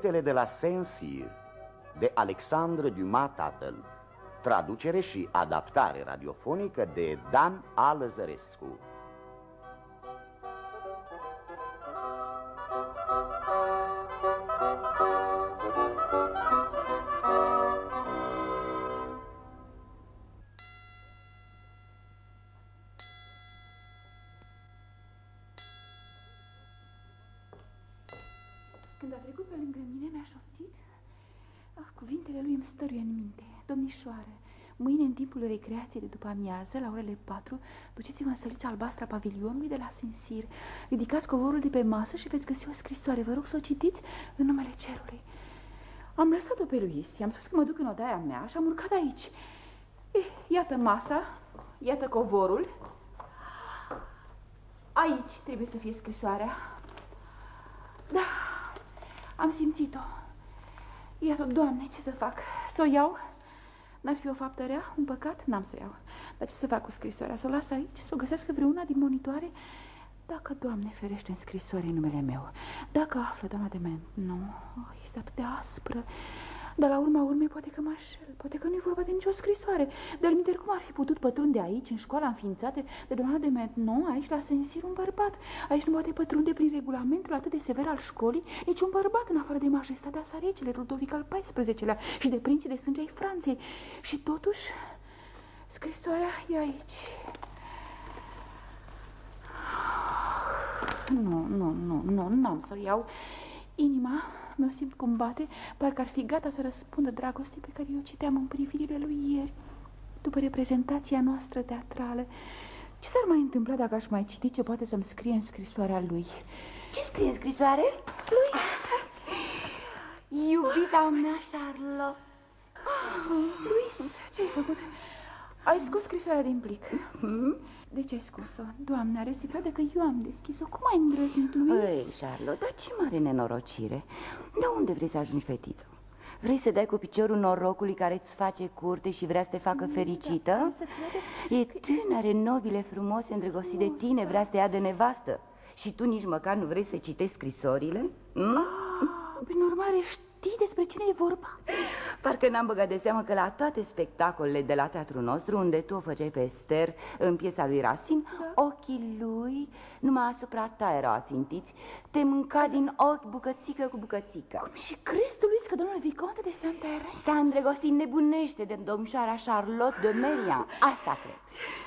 Fetele de la Saint-Cyr, de Alexandre Dumas tatăl. Traducere și adaptare radiofonică de Dan A. Lăzărescu. Când a trecut pe lângă mine, mi-a șoptit. Cuvintele lui îmi stăruie în minte. Domnișoară, mâine, în timpul recreației de după amiază, la orele 4, duceți-vă în sălița albastră a pavilionului de la Saint-Cyr. Ridicați covorul de pe masă și veți găsi o scrisoare. Vă rog să o citiți în numele cerului. Am lăsat-o pe Louise. I-am spus că mă duc în odaia mea și am urcat aici. Iată masa, iată covorul. Aici trebuie să fie scrisoarea. Da, am simțit-o. Iată, Doamne, ce să fac? Să o iau? N-ar fi o faptă rea? Un păcat? N-am să iau. Dar ce să fac cu scrisoarea? Să o las aici? Să o găsească vreuna din monitoare? Dacă, Doamne, ferește, în scrisoare numele meu. Dacă află, doamna de Men. Nu, este atât de aspră. Dar la urma urmei poate că mă așel. Poate că nu-i vorba de nicio scrisoare. Dar minteri, cum ar fi putut pătrunde aici, în școala înființată de doamna de Men? Nu, aici la Saint-Cyr un bărbat. Aici nu poate pătrunde prin regulamentul atât de sever al școlii niciun bărbat, în afară de majestatea sa regele Ludovic al XIV-lea și de prinții de sânge ai Franței. Și totuși, scrisoarea e aici. Nu, n-am să o iau. Inima mea simt cum bate, parcă ar fi gata să răspundă dragostei pe care eu citeam în privirile lui ieri, după reprezentația noastră teatrală. Ce s-ar mai întâmpla dacă aș mai citi ce poate să-mi scrie în scrisoarea lui? Ce scrie în scrisoare? Lui? Iubita mea, Charlotte. Luis, ce-ai făcut? Ai scos scrisoarea din plic. De ce ai scos-o? Doamne, are să creadă că eu am deschis-o. Cum ai îndrăznit, Luis? Ei, Charlotte, dar ce mare nenorocire. De unde vrei să ajungi, fetiță? Vrei să dai cu piciorul norocului care îți face curte și vrea să te facă fericită? E tânăre, nobile, frumoase, îndrăgostit de tine, vrea să te ia de nevastă. Și tu nici măcar nu vrei să citești scrisorile? Prin urmare, știi despre cine e vorba? Parcă n-am băgat de seamă că la toate spectacolele de la teatrul nostru, unde tu o făceai pe Esther în piesa lui Racine, ochii lui numai asupra ta erau ațintiți. Te mânca din ochi bucățică cu bucățică. Cum și crezi tu, Luis, că domnul Vicomte de Saint-Héry s-a îndrăgostit nebunește de domnișoara Charlotte de Merian? Asta cred.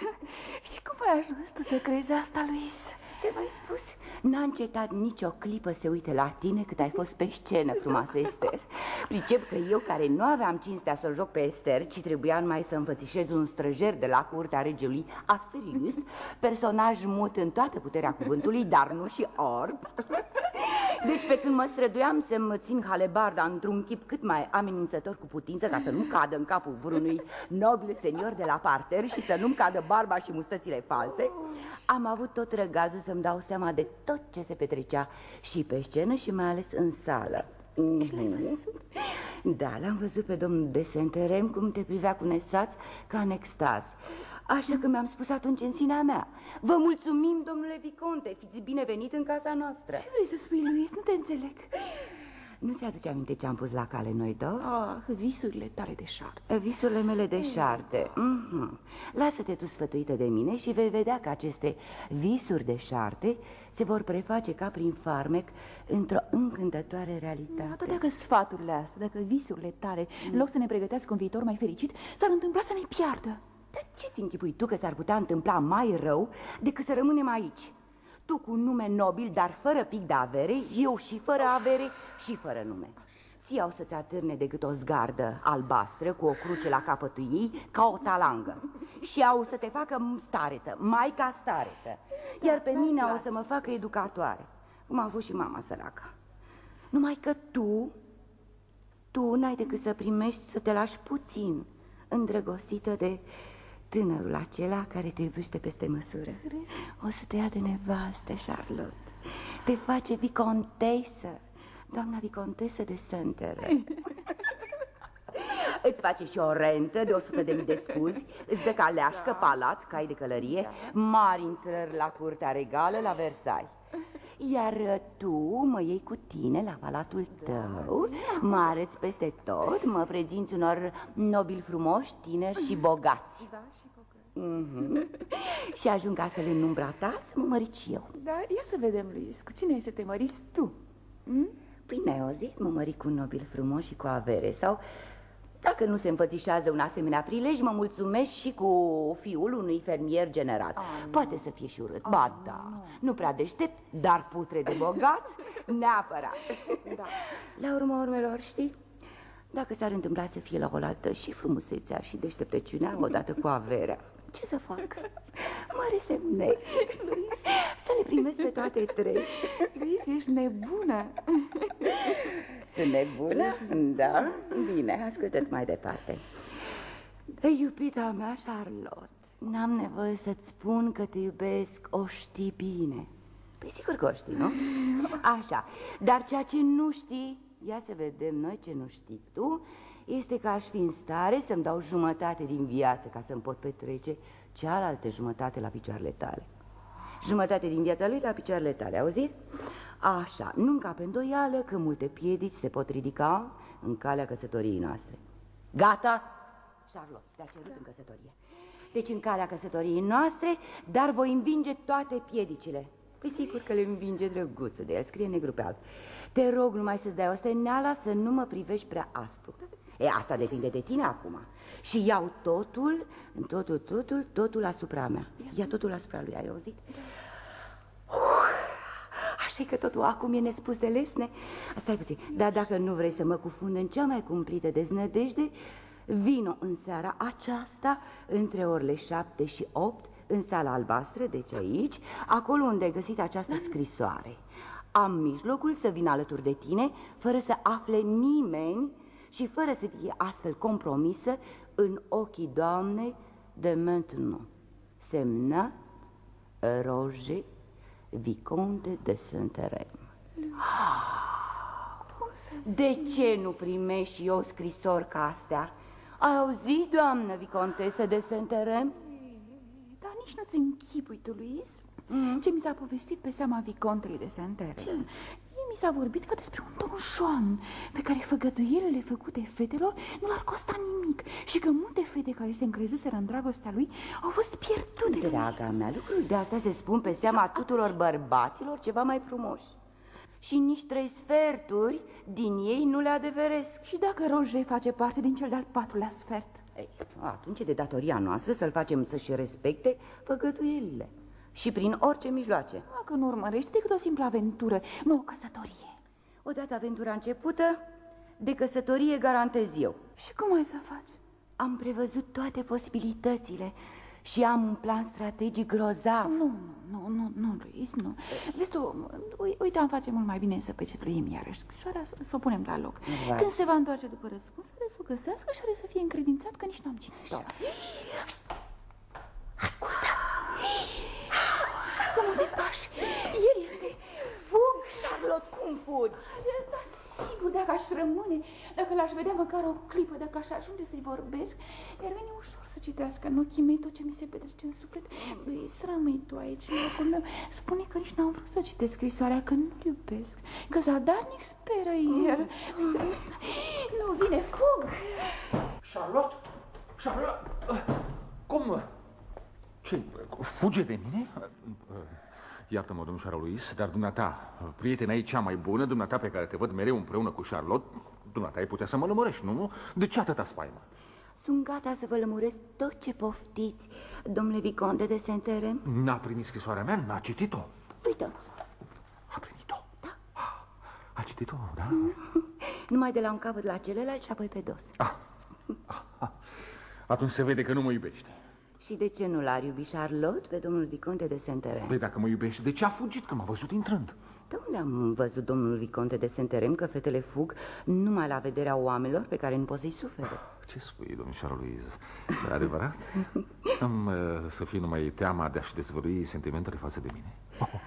Și cum ai ajuns tu să crezi asta, Luis? Ți-am mai spus, n-a încetat nicio clipă să uite la tine cât ai fost pe scenă, frumoasă Esther. Pricep că eu, care nu aveam cinstea să o joc pe Esther, ci trebuia numai să înfățișez un străjer de la curtea regelui Asterius, personaj mut în toată puterea cuvântului, dar nu și orb. Deci pe când mă străduiam să-mi țin halebarda într-un chip cât mai amenințător cu putință, ca să nu cadă în capul vreunui nobil senior de la parter și să nu-mi cadă barba și mustățile false, am avut tot răgazul să-mi dau seama de tot ce se petrecea și pe scenă și mai ales în sală. Și l-ai văzut? Da, l-am văzut pe domnul de Saint-Héry cum te privea cu nesaț ca în extaz. Așa că mi-am spus atunci în sinea mea: vă mulțumim, domnule Viconte, fiți binevenit în casa noastră. Ce vrei să spui, Luis? Nu te înțeleg. Nu ți-aduce aminte ce am pus la cale noi două? Visurile tale de șarte. Visurile mele de șarte. Lasă-te tu sfătuită de mine și vei vedea că aceste visuri de șarte se vor preface ca prin farmec într-o încântătoare realitate. Atât dacă sfaturile astea, dacă visurile tale, în loc să ne pregătească un viitor mai fericit, s-ar întâmpla să ne piardă. Dar ce-ți închipui tu că s-ar putea întâmpla mai rău decât să rămânem aici? Tu cu un nume nobil, dar fără pic de avere, eu și fără avere și fără nume. Ție au să-ți atârne decât o zgardă albastră cu o cruce la capătul ei ca o talangă. Și au să te facă stareță, maica stareță. Iar pe mine au să mă facă educatoare, cum a avut și mama săracă. Numai că tu n-ai decât să primești să te lași puțin îndrăgostită de tânărul acela care te iubește peste măsură. O să te ia de nevastă, Charlotte. Te face vicontesă, doamna vicontesă de Saint-Héry. Îți face și o rentă de 100.000 de scuzi, îți dă caleașcă, palat, cai de călărie, mari intrări la curtea regală la Versailles. Iar tu mă iei cu tine la palatul tău, mă arăți peste tot, mă prezinți unor nobili frumoși, tineri și bogați. Da, și bogați. Și ajung astfel în umbra ta să mă mărit și eu. Da, ia să vedem, Luis, cu cine ai să te măriți tu? Păi n-ai auzit? Mă mărit cu un nobil frumos și cu avere. Sau, dacă nu se înfățișează un asemenea prilej, mă mulțumesc și cu fiul unui fermier generat. Poate să fie și urât, ba da, nu prea deștept, dar putre de bogat, neapărat. Da. La urma urmelor, știi, dacă s-ar întâmpla să fie la oaltă și frumusețea și deșteptăciunea odată cu averea, ce să fac? Mă resemnez, Luis, să le primesc pe toate trei. Luis, ești nebună. Sunt nebună? Da? Bine, ascultă-te mai departe. Iubita mea, Charlotte, n-am nevoie să-ți spun că te iubesc, o știi bine. Păi sigur că o știi, nu? Așa, dar ceea ce nu știi, ia să vedem noi ce nu știi tu, este că aș fi în stare să-mi dau jumătate din viață ca să-mi pot petrece cealaltă jumătate la picioarele tale. Jumătate din viața lui la picioarele tale, auzit? Așa, nu încape îndoială că multe piedici se pot ridica în calea căsătoriei noastre. Gata? Charlotte, te-a cerut în căsătorie. Deci în calea căsătoriei noastre, dar voi învinge toate piedicile. Păi sigur că le învinge, drăguțul de el, scrie negru pe alb. Te rog numai să-ți dai osteneala să nu mă privești prea aspru. E, asta depinde de tine acum. Și iau totul asupra mea. Ia totul asupra lui, ai auzit? Așa că totul acum e nespus de lesne. Stai puțin, dar dacă nu vrei să mă cufund în cea mai cumplită deznădejde, vino în seara aceasta între orele 7 și 8 în sala albastră, deci aici, acolo unde ai găsit această scrisoare. Am mijlocul să vin alături de tine fără să afle nimeni și fără să fie astfel compromisă în ochii doamnei de maintenant. Semnat Roger, Vicomte de Saint-Hérem. De ce nu primești și eu scrisori ca astea? Ai auzit, doamnă Vicontesă de Saint-Hérem? Dar nici nu-ți închipui tu, Luis, ce mi s-a povestit pe seama Vicontei de Saint-Hérem. Mi s-a vorbit că despre un Don Juan pe care făgăduielile făcute fetelor nu l-ar costa nimic și că multe fete care se încrezuseră în dragostea lui au fost pierdute. Draga mea, lucruri de astea se spun pe seama tuturor bărbaților ceva mai frumoși. Și nici 3/4 din ei nu le adeveresc. Și dacă Roger face parte din cel de-al 4-lea sfert? Ei, atunci e de datoria noastră să-l facem să-și respecte făgăduielile. Și prin orice mijloace. Dacă nu urmărești decât o simplă aventură, nu o căsătorie. Odată aventura începută, de căsătorie garantez eu. Și cum ai să faci? Am prevăzut toate posibilitățile și am un plan strategic grozav. Nu, Luis, nu. Vezi tu, uite, am face mult mai bine să pecetluim iarăși scrisoarea, să o punem la loc. Când se va întoarce după răspuns, să o găsească și are să fie încredințat că nici n-am citit-o. Ascultă! Zgomote pași! El este! Fug, Charlotte, cum fugi? Da, sigur, dacă aș rămâne, dacă l-aș vedea măcar o clipă, dacă aș ajunge să-i vorbesc, iar veni ușor să citească în ochii mei tot ce mi se petrece în suflet. Luis, rămâi tu aici, în locul meu. Spune că nici n-am vrut să citesc scrisoarea, că nu-l iubesc, că zadarnic speră el. Nu vine, fug! Charlotte? Cum? Ce? Fuge de mine? Iartă-mă, domnul Charles, dar dumneata, prietena ei cea mai bună, dumneata pe care te văd mereu împreună cu Charlotte, dumneata ai putea să mă lămurești, nu? De ce atâta spaimă? Sunt gata să vă lămuresc tot ce poftiți, domnule Vicomte de Saint-Hérem. N-a primit scrisoarea mea, n-a citit-o. Uită. A primit-o? Da. A citit-o, da? Numai de la un capăt la celălalt și apoi pe dos. Atunci se vede că nu mă iubește. Și de ce nu l-ar iubi Charlotte pe domnul Vicomte de Saint-Hérem? Păi dacă mă iubește, de ce a fugit că m-a văzut intrând? De unde am văzut domnul Vicomte de Saint-Hérem că fetele fug numai la vederea oamenilor pe care nu pot să-i sufere? Ce spui, domnul Charles? E adevărat? Am să fie numai teama de a-și dezvălui sentimentele față de mine?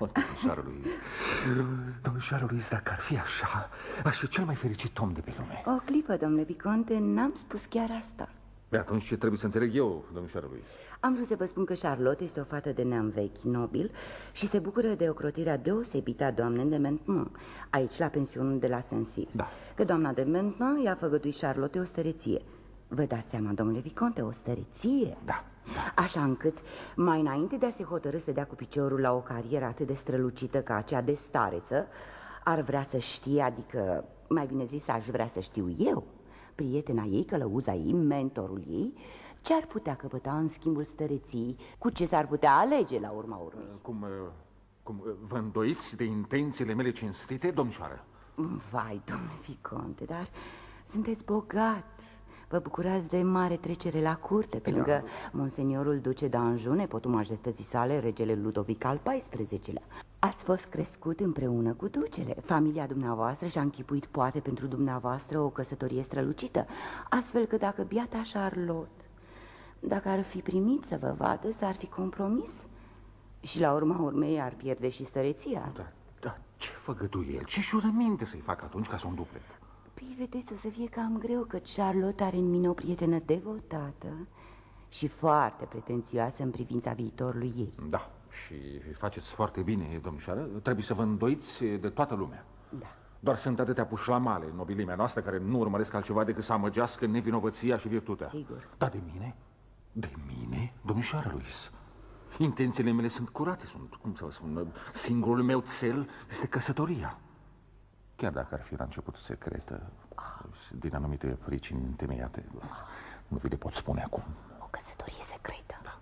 Domnul Charles, dacă ar fi așa, aș fi cel mai fericit om de pe lume. O clipă, domnule Vicomte, n-am spus chiar asta. Pe atunci ce trebuie să înțeleg eu, domnișoară lui? Am vrut să vă spun că Charlotte este o fată de neam vechi, nobil, și se bucură de ocrotirea deosebită a doamnei de Maintenon, aici la pensionul de la Saint-Cyr. Da. Că doamna de Maintenon i-a făgăduit Charlotte o stăreție. Vă dați seama, domnule Viconte, o stăreție? Da. Așa încât, mai înainte de a se hotărâ să dea cu piciorul la o carieră atât de strălucită ca aceea de stareță, ar vrea să știe, adică, mai bine zis, aș vrea să știu eu, prietena ei, călăuza ei, mentorul ei, ce ar putea căpăta în schimbul stăreției, cu ce s-ar putea alege la urma urmei. Cum vă îndoiți de intențiile mele cinstite, domnișoară? Vai, domnule Viconte, dar sunteți bogat. Vă bucurați de mare trecere la curte, pe lângă monseniorul duce d'Anjou, nepotul majestății sale, regele Ludovic al XIV-lea. Ați fost crescut împreună cu ducele. Familia dumneavoastră și-a închipuit poate pentru dumneavoastră o căsătorie strălucită, astfel că dacă biata Charlotte, dacă ar fi primit să vă vadă, s-ar fi compromis și la urma urmei ar pierde și stăreția. Da, ce făgăduieli, ce jurăminte să-i fac atunci ca să o înduple? Păi, vedeți, o să fie cam greu, că Charlotte are în mine o prietenă devotată și foarte pretențioasă în privința viitorului ei. Da, și faceți foarte bine, domnișoară. Trebuie să vă îndoiți de toată lumea. Da. Doar sunt atâtea pușlamale în nobilimea noastră care nu urmăresc altceva decât să amăgească nevinovăția și virtutea. Sigur. Dar de mine? De mine, domnișoară Louise? Intențiile mele sunt curate, sunt, cum să vă spun, singurul meu cel este căsătoria. Chiar dacă ar fi la început secretă, din anumite pricini întemeiate, nu vi le pot spune acum. O căsătorie secretă? Da.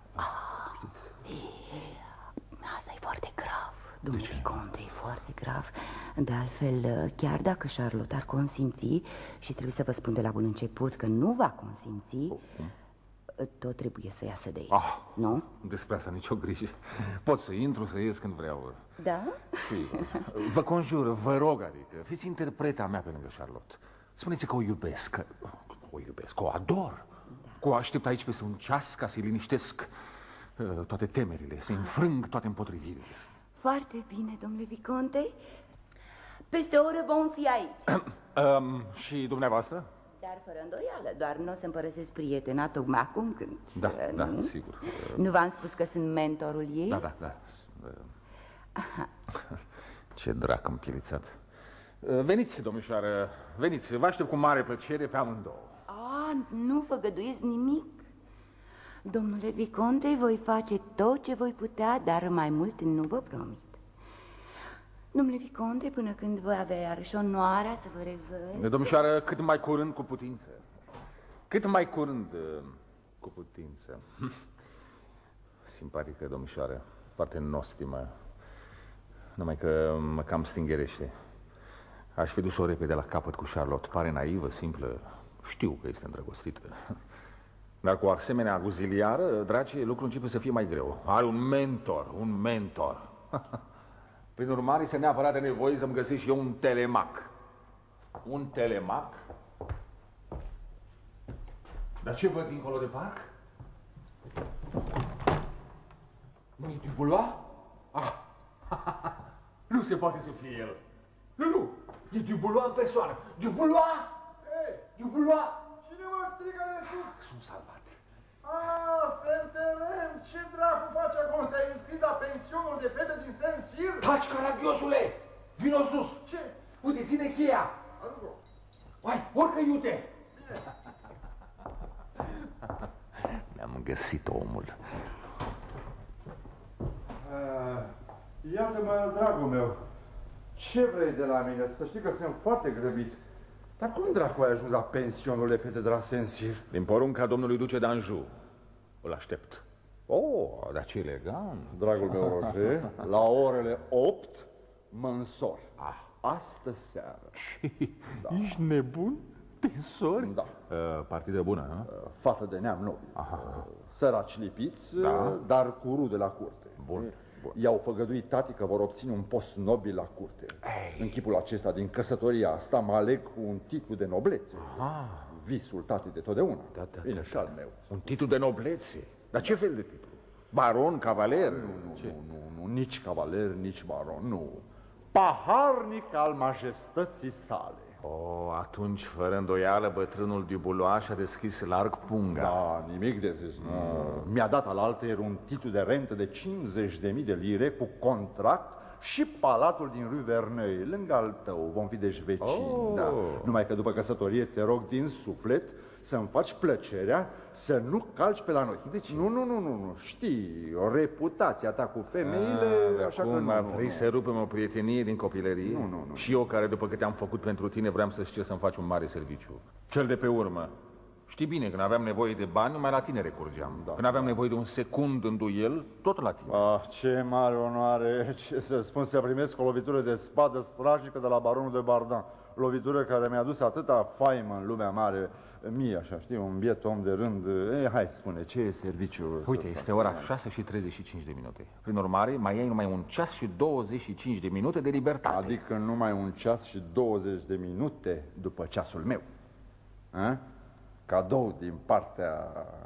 Asta e foarte grav, domnule Viconte, e foarte grav. De altfel, chiar dacă Charlotte ar consimți, și trebuie să vă spun de la bun început că nu va consimți, tot trebuie să iasă de aici, nu? Despre asta nicio grijă. Pot să intru, să ies când vreau. Da? Și vă conjur, vă rog, adică, fiți interpreta mea pe lângă Charlotte. Spuneți că o iubesc, că o iubesc, că o ador. Că o aștept aici peste un ceas ca să-i liniștesc toate temerile, să-i înfrâng toate împotrivirile. Foarte bine, domnule Viconte. Peste o oră vom fi aici. Și dumneavoastră? Dar fără îndoială, doar nu o să-mi părăsesc prietena tocmai acum când... Da, sigur. Nu v-am spus că sunt mentorul ei? Da. Ce drac împilițat. Veniți, domnișoară, veniți, vă aștept cu mare plăcere pe amândouă. Nu făgăduiesc nimic. Domnule Viconte, voi face tot ce voi putea, dar mai mult nu vă promit. Domnule Viconte, până când voi avea iarăși onoarea să vă revăd... Domnișoară, cât mai curând cu putință. Cât mai curând cu putință. Simpatică, domnișoară, foarte nostimă. Numai că mă cam stingerește. Aș fi dus-o repede la capăt cu Charlotte. Pare naivă, simplă. Știu că este îndrăgostită. Dar cu o asemenea aguziliară, dragi, lucrul începe să fie mai greu. Are un mentor. Prin urmare, este neapărat de nevoie să-mi găsesc și eu un telemac. Un telemac? Dar ce văd dincolo de parc? Nu-i Dubois? Nu se poate să fie el. Nu, e Dubois în persoană. Dubois! Dubois! Cine mă strigă de sus? Sunt salvat. Saint-Terem, ce dracu faci acolo? Te-ai înscris la pensionul de fete din Saint-Cyr? Taci, caragiosule! Vino sus! Ce? Uite, ține cheia! Hai, urcă iute! Mi-am găsit omul. Iată-mă, dragul meu. Ce vrei de la mine? Să știi că sunt foarte grăbit. Dar cum dracu ai ajuns la pensionul de fete de la Saint-Cyr? Din porunca domnului duce d'Anjou. Îl aștept. Dar ce elegant. Dragul meu, Roger, la orele 8 mă însor. Astă seară. Ești nebun? Te însori? Da. Partidă bună, nu? Fată de neam nobil. Săraci lipiți, dar cu rude la curte. Bun. I-au făgăduit tati că vor obține un post nobil la curte. În chipul acesta, din căsătoria asta, mă aleg cu un titlu de noblețe. Visul tati de totdeauna. Bine, și al meu. Un titlu de noblețe? Dar ce fel de titlu? Baron, cavaler? Nu, nici cavaler, nici baron, nu. Paharnic al majestății sale. Atunci, fără îndoială, bătrânul Dubulois a deschis larg punga. Da, nimic de zis, nu. Mi-a dat alaltăieri un titlu de rentă de 50.000 de lire cu contract și palatul din Rue Verneuil, lângă al tău. Vom fi deci vecini, da. Numai că după căsătorie te rog din suflet să-mi faci plăcerea să nu calci pe la noi. De ce? Nu. Știi, o reputația ta cu femeile, așa că nu. Vrei să rupem o prietenie din copilărie? Nu. Și eu, care după câte am făcut pentru tine, vreau să știu să-mi faci un mare serviciu. Cel de pe urmă. Știi bine, când aveam nevoie de bani, numai la tine recurgeam. Când aveam nevoie de un secund în duel, tot la tine. Ce mare onoare, ce să spun, să primesc o lovitură de spadă strașnică de la baronul de Bardin. Lovitură care mi-a dus atâta faimă în lumea mare. Mie, așa, știi, un biet om de rând. Hai, spune, ce e serviciul? Uite, este ora 6:35. Prin urmare, mai ai numai 1 ceas și 25 de minute de libertate. Adică numai 1 ceas și 20 de minute după ceasul meu. A? Cadou din partea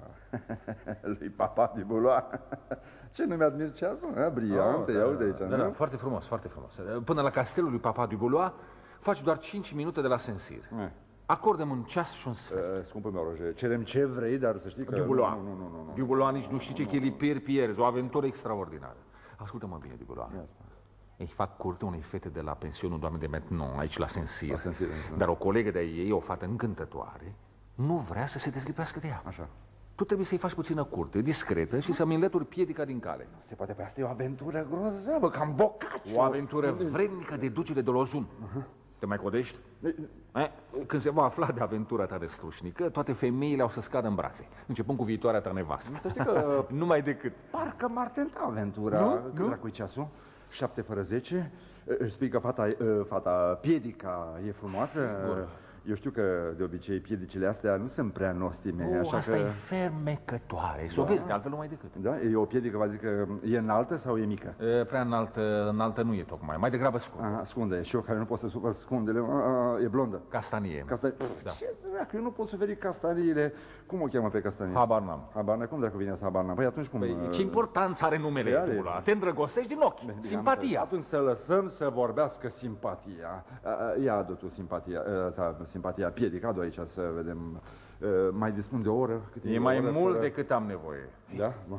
lui Papa Dubulois. Ce nu mi-admir ceasul? Briliant, ia uite aici. Da, foarte frumos, foarte frumos. Până la castelul lui Papa Dubulois faci doar 5 minute de la Sensir. Acordăm 1 ceas și 1 sfert. Scumpul meu, Roger, cerem ce vrei, dar să știi că... Dubulois. Nu. Dubulois nici nu știi ce chelipiri pierzi, o aventură extraordinară. Ascultă-mă bine, Dubulois. Ei fac curte unei fete de la pensionul doamnei de Maintenon, aici la Sensir. Dar o colegă de-a ei, o fată încântătoare, nu vrea să se dezlipească de ea. Așa. Tu trebuie să-i faci puțină curte, discretă și să-mi înlături piedica din cale. Nu se poate, pe asta e o aventură grozavă, cam bocaciu. O aventură vrednică de ducere de Lozun. Te mai codești? Când se va afla de aventura ta de slușnică, toate femeile au să scadă în brațe, începând cu viitoarea ta nevastă. Să știi că... Numai decât. Parcă m-ar tenta aventura. Cât dracu-i ceasul? 7:50. Își spui că fata Piedica e frumoasă? Sigur. Eu știu că de obicei piedicile astea nu sunt prea nostime, așa asta că... e fermecătoare. Să o vezi, de altfel nu mai decât. Da? E o piedică, vă zic că e înaltă sau e mică? Prea înaltă nu e tocmai, mai degrabă scundă. Scundă, și eu care nu pot să supăr scundele, e blondă. Castanie. Da. Ce dracu, eu nu pot suferi castaniile. Cum o cheamă pe castanie? Habar n-am. Habar n-am, cum dracu vine asta, habar n-am? Păi atunci cum... Ce importanță are numele Dubulois? Te îndrăgostești din ochi, simpatia. Atunci să lăsăm să vorbească simpatia. Ia adu tu simpatia Piedica, adu aici să vedem. Mai dispun de o oră? E mai mult decât am nevoie. Da? Bun.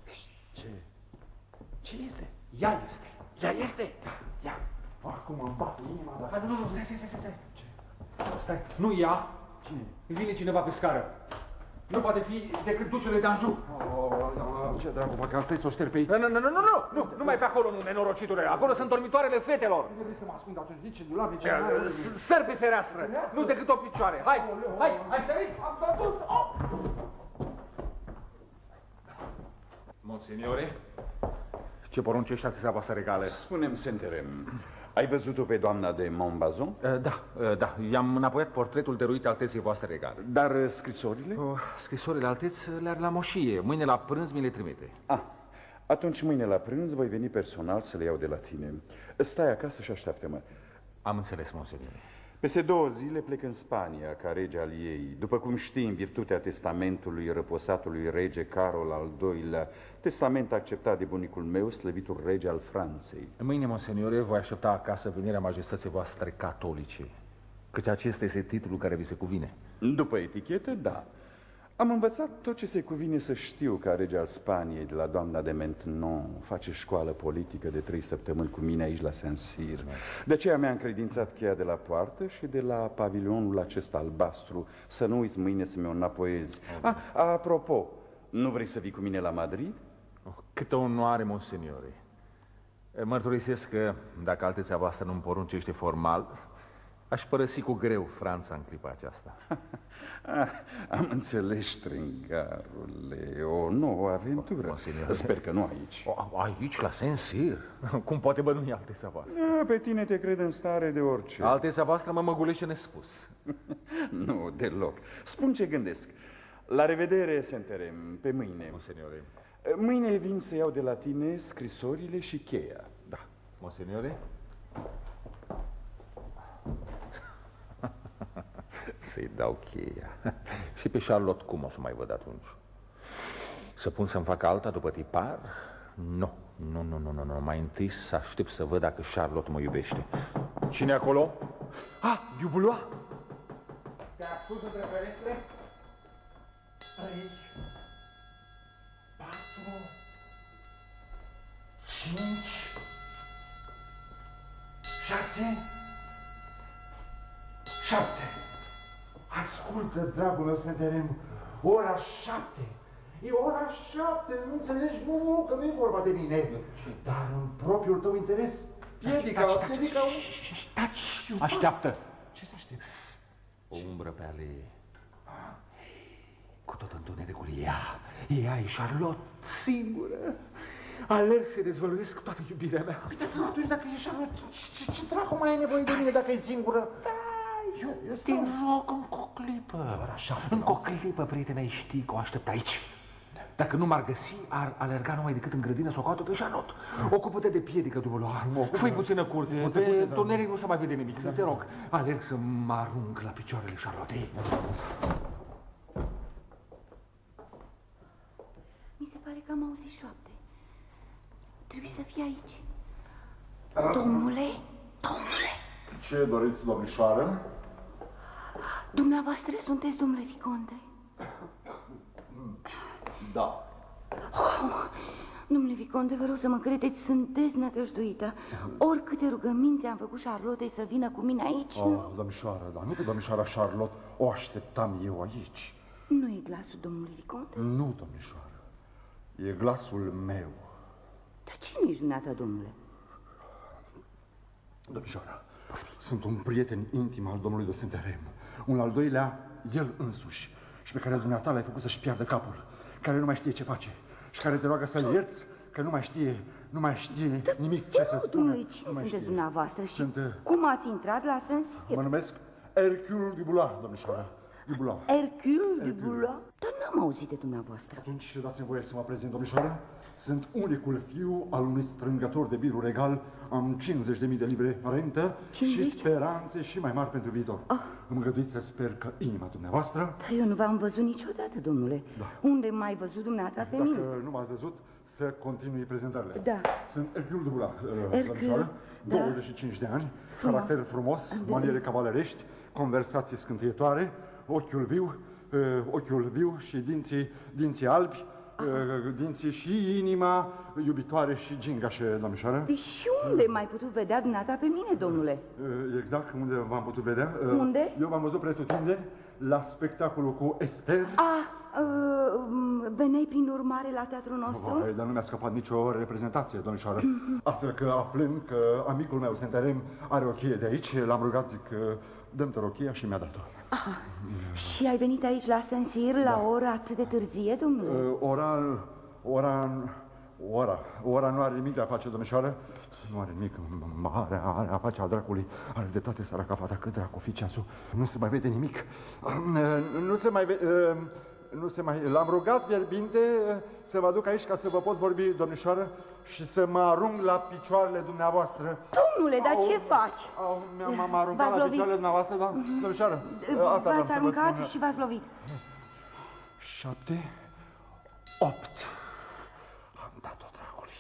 Ce este? Ea este. Ea este? Ia. Acum îmi bate inima, dar... Nu, stai. Stai, nu ea. Cine? Vine cineva pe scară. Nu poate fi decât ducele de Anjou. Ce dracu fac asta? Să o șterg pe aici? Nu mai pe acolo, nu, nenorocitule. Acolo sunt dormitoarele fetelor. Nu vrei să mă ascund atunci, nici în dulap, nici în... Sări pe fereastră, nu decât o picioare. Hai sărit! Am dus! Monsignore, ce poruncești atâția voastră regale? Spune-mi, Senterem, ai văzut-o pe doamna de Montbazon? Da, i-am înapoiat portretul dăruit alteței voastre regale. Dar scrisorile? Scrisorile alteți le-ar la moșie. Mâine la prânz mi le trimite. Atunci mâine la prânz voi veni personal să le iau de la tine. Stai acasă și așteaptă-mă. Am înțeles, monsignore. Peste 2 zile plec în Spania, ca rege al ei. După cum știi, în virtutea testamentului răposatului rege Carol al II-lea, testament acceptat de bunicul meu, slăvitul rege al Franței. Mâine, monsignore, voi aștepta acasă venirea majestății voastre catolice, căci acesta este titlul care vi se cuvine. După etichetă, da. Am învățat tot ce se cuvine să știu ca rege al Spaniei de la doamna de Maintenon. Face școală politică de 3 săptămâni cu mine aici la Saint-Cyr. De aceea mi-a încredințat cheia de la poartă și de la pavilionul acesta albastru. Să nu uiți mâine să mi-o înapoiezi. Apropo, nu vrei să vii cu mine la Madrid? Câtă onoare, monsignore. Mărturisesc că, dacă alteția voastră nu-mi poruncește formal, aș părăsi cu greu Franța în clipa aceasta. Am înțeles, trângarule, o nouă aventură. Sper că nu aici. Aici, la Saint-Cyr? Cum poate bănui alteța voastră? Pe tine te cred în stare de orice. Alteța voastră mă măgulește nespus. Nu, deloc. Spun ce gândesc. La revedere, Senterem, pe mâine. Monsignore. Mâine vin să iau de la tine scrisorile și cheia. Da. Monsignore? Să-i dau cheia. Și pe Charlotte cum o să mai văd atunci? Să pun să-mi fac alta după tipar? Nu. Mai întâi să aștept să văd dacă Charlotte mă iubește. Cine acolo? Ah, Dubulois! Te ascunzi între ferestre? 3, 4, 5, 6, 7. Ascultă, dragul meu, Senterem, ora 7. E ora 7, nu înțelegi? Nu, că nu e vorba de mine. Dar în propriul tău interes, piedica... Taci! Așteaptă! Ce să aștepți? O umbră pe alee. Cu tot întunericul ea e Charlotte, singură. Alerg să dezvăluiesc toată iubirea mea. Atunci, dacă e Charlotte, ce dracu mai ai nevoie de mine dacă e singură? Eu te rog, încă o clipă. Încă o clipă, prietene, știi că o aștept aici. Dacă nu m-ar găsi, ar alerga numai decât în grădină să o caute pe Charlotte. Ocupă-te de piedică, Dubulois. Fii puțină curte, pe tuneric nu se mai vede nimic. Te rog, alerg să mă arunc la picioarele Charlottei. Mi se pare că am auzit șoapte. Trebuie să fie aici. Domnule? Ce doriți, domnișoară? Dumneavoastră sunteți domnule Viconte? Da. Domnule Viconte, vă rog să mă credeți, sunteți nădăjduită. Oricâte rugăminți am făcut Charlottei să vină cu mine aici, nu? Domnișoară, dar nu că domnișoara Charlotte o așteptam eu aici. Nu e glasul domnului Viconte? Nu, domnișoară. E glasul meu. Dar cine ești dumneata, domnule? Domnișoară, sunt un prieten intim al domnului de Senterem. Un al doilea, el însuși. Și pe care dumneata l-ai făcut să-și piardă capul. Care nu mai știe ce face. Și care te roagă să-l ierți, că nu mai știe nimic ce să spună. Domnule, cine sunteți dumneavoastră și cum ați intrat la Saint-Cyr? Mă numesc Hercule Dubulois, domnișoară. Dubulois. Hercule Dubulois? Dar n-am auzit de dumneavoastră. Atunci dați-mi voie să mă prezint, domnișoară. Sunt unicul fiu al unui strângător de birul regal. Am 50.000 de livre rentă 50? Și speranțe și mai mari pentru viitor. Îmi îngăduiți să sper că inima dumneavoastră... Dar eu nu v-am văzut niciodată, domnule. Da. Unde m-ai văzut dumneata pe mine? Dacă nu m-ați văzut, să continui prezentările. Da. Sunt Hercule Dubulois, domnișoară, 25 de ani, caracter frumos, maniere cavalerești, conversații scânteietoare, ochiul viu și dinții albi, dinții și inima iubitoare și gingașe, domnișoară. Și unde m-ai putut vedea dumneata pe mine, domnule? Exact, unde v-am putut vedea? Unde? Eu v-am văzut pretutindeni la spectacolul cu Esther. Veneai prin urmare la teatrul nostru? Dar nu mi-a scăpat nicio reprezentație, domnișoară. Astfel că, aflând că amicul meu, Senterem, are o cheie de aici, l-am rugat, zic, dăm-te rochia și mi-a dat-o. Și ai venit aici la Saint-Cyr la o oră atât de târzie, domnule? Ora nu are nimic de a face, domnișoară. Nu are nimic, are a face a dracului. Are de toate săraca fata, cât dracu fi ceasul. Nu se mai vede nimic. L-am rugat fierbinte să mă duc aici ca să vă pot vorbi, domnișoară, și să mă arunc la picioarele dumneavoastră. Domnule, dar ce faci? M-am aruncat la picioarele dumneavoastră, domnișoară. V-ați aruncat și v-ați lovit. 7, 8. Am dat-o dracului.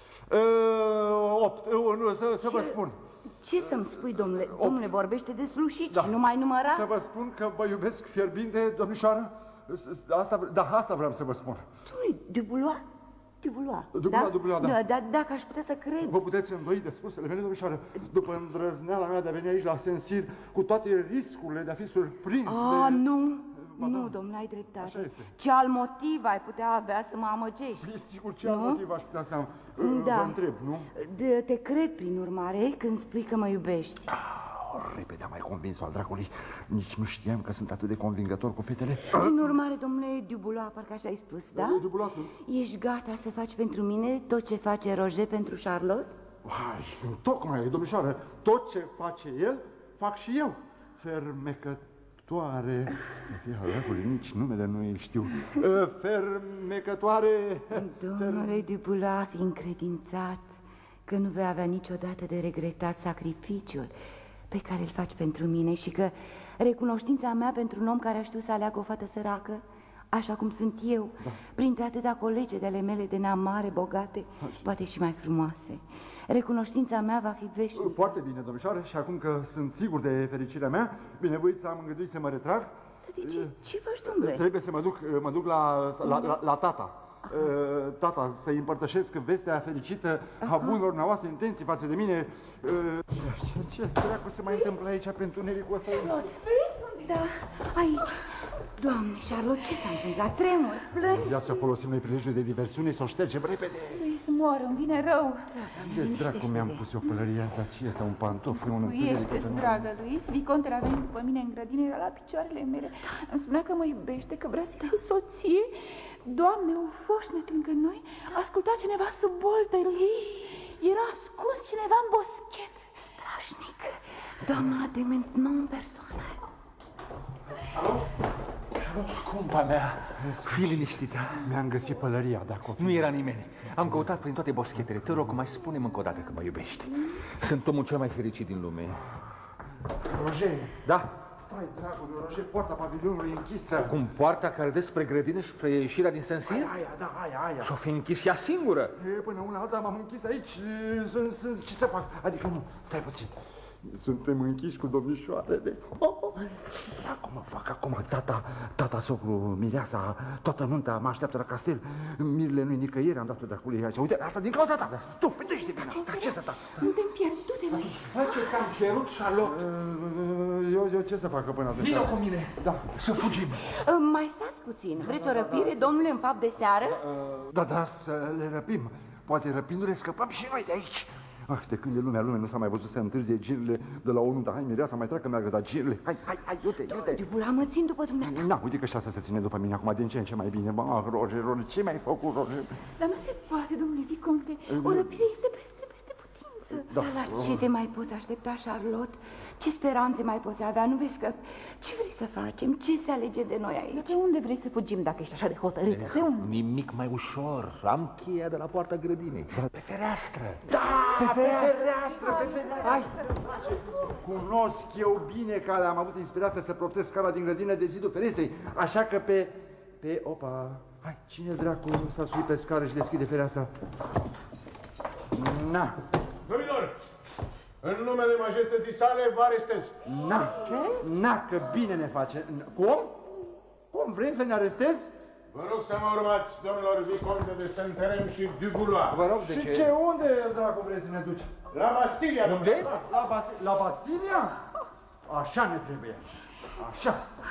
8, să vă spun. Ce să-mi spui, domnule? Domnule, vorbește deslușit și nu mai număra? Să vă spun că vă iubesc fierbinte, domnișoară. Asta vreau să vă spun. Dubulois? Dubulois, da. Dacă aș putea să cred. Vă puteți îndoi de spusele mele, domnișoară, după îndrăzneala mea de a veni aici la Saint-Cyr, cu toate riscurile de a fi surprins Nu, domnule, ai dreptate. Ce alt motiv ai putea avea să mă amăgești? Sigur, ce alt motiv aș putea să am? Vă întreb, nu? Te cred, prin urmare, când spui că mă iubești. Repede am mai convins-o al dracului. Nici nu știam că sunt atât de convingător cu fetele. Prin urmare, domnule Dubulois, parcă așa ai spus, da? Dubulois. Ești gata să faci pentru mine tot ce face Roger pentru Charlotte? Tocmai, domnișoară, tot ce face el, fac și eu. Fermecătoare. Fie al dracului, nici numele nu îl știu. Fermecătoare. Domnule Dubulois, fi încredințat că nu vei avea niciodată de regretat sacrificiul pe care îl faci pentru mine și că recunoștința mea pentru un om care a știut să aleagă o fată săracă așa cum sunt eu, printre atâtea colege de ale mele de neam mare, bogate, poate și mai frumoase. Recunoștința mea va fi veșnică. Foarte bine, domnișoară, și acum că sunt sigur de fericirea mea, binevoiți am îngăduit să mă retrag. Dar de ce faci, domnule? Trebuie să mă duc la tata. Tata, să-i împărtășesc vestea fericită a bunilor noastre intenții față de mine. Ce dracu se mai întâmplă aici pe întunericul ăsta? Da, aici. Doamne, Charlotte, ce s-a întâmplat? Tremur, plângi? Ia să folosim noi prilejul de diversiune, să o ștergem repede. Lui să moară, îmi vine rău. De dracu mi-am pus eu pălăria asta, ce este un pantof, un întuneric. Dragă lui, Vicontele a venit după mine în grădină, era la picioarele mele. Îmi spunea că mă iubește, că vrea să fiu soție. Doamne, un foșnet lângă noi, asculta cineva sub boltă, Luis. Era ascuns cineva în boschet. Strașnic. Doamna de Maintenon în persoană. Charlotte, scumpa mea, fii liniștită. Mi-am găsit pălăria, dacă Nu era nimeni. Am căutat prin toate boschetele. Te rog, mai spune-mi încă o dată că mă iubești. Sunt omul cel mai fericit din lume. Roger. Da? Stai, dragul meu, Roger, poarta pavilionului închisă. Cum poarta care dă spre grădină și spre ieșirea din Saint-Cyr? Aia. Și-o fi închis ea singură. Până una alta m-am închis aici. Ce să fac? Adică nu, stai puțin. Suntem închiși cu domnișoarele. Acum mă fac acum, tata, socru, mireasa, toată nunta mă așteaptă la castel. Mirile nu-i nicăieri, am dat-o de-acolo aici. Uite, asta din cauza ta. Tu, pe ești de vină. Ce să ta? Suntem pierdute, Luis. Fă ce ți-am cerut, Charlotte. Eu ce să fac până atunci? Vino cu mine. Da. Să fugim. Mai stați puțin. Vreți o răpire, domnule, în fapt de seară? Da, să le răpim. Poate răpindu-le scăpăm și noi de aici. De când e lumea nu s-a mai văzut să întârzie girile de la o nuntă. Hai, mireasa, mai treacă meargă, dar girile. Hai, iute. Dubula, mă țin după dumneata. Na, uite că și asta se ține după mine acum din ce în ce mai bine. Roger, ce mi-ai făcut, Roger? Dar nu se poate, domnule Viconte. O răpire este peste putință. Dar la ce te mai poți aștepta, Charlotte? Ce speranțe mai poți avea? Nu vezi că... Ce vrei să facem? Ce se alege de noi aici? Dar pe unde vrei să fugim dacă ești așa de hotărâtă? Pe unde? Nimic mai ușor. Am cheia de la poarta grădinei. Pe fereastră. Da, pe fereastră. Hai. Cunosc eu bine calea. Am avut inspirația să proptez scara din grădină de zidul ferestrei. Așa că opa. Hai, cine dracu s-a suit pe scară și deschide fereastra? Na. Domnilor, în numele majestății sale vă arestez. Na. Ce? Na, că bine ne face. Cum? Cum? Vrei să ne arestezi? Vă rog să mă urmați, domnilor Viconte de Saint-Terem și Dubulois. Vă rog, de și ce? Unde, dracu, vrei să ne duci? La Bastilia, Unde? La Bastilia? Așa ne trebuie. Așa.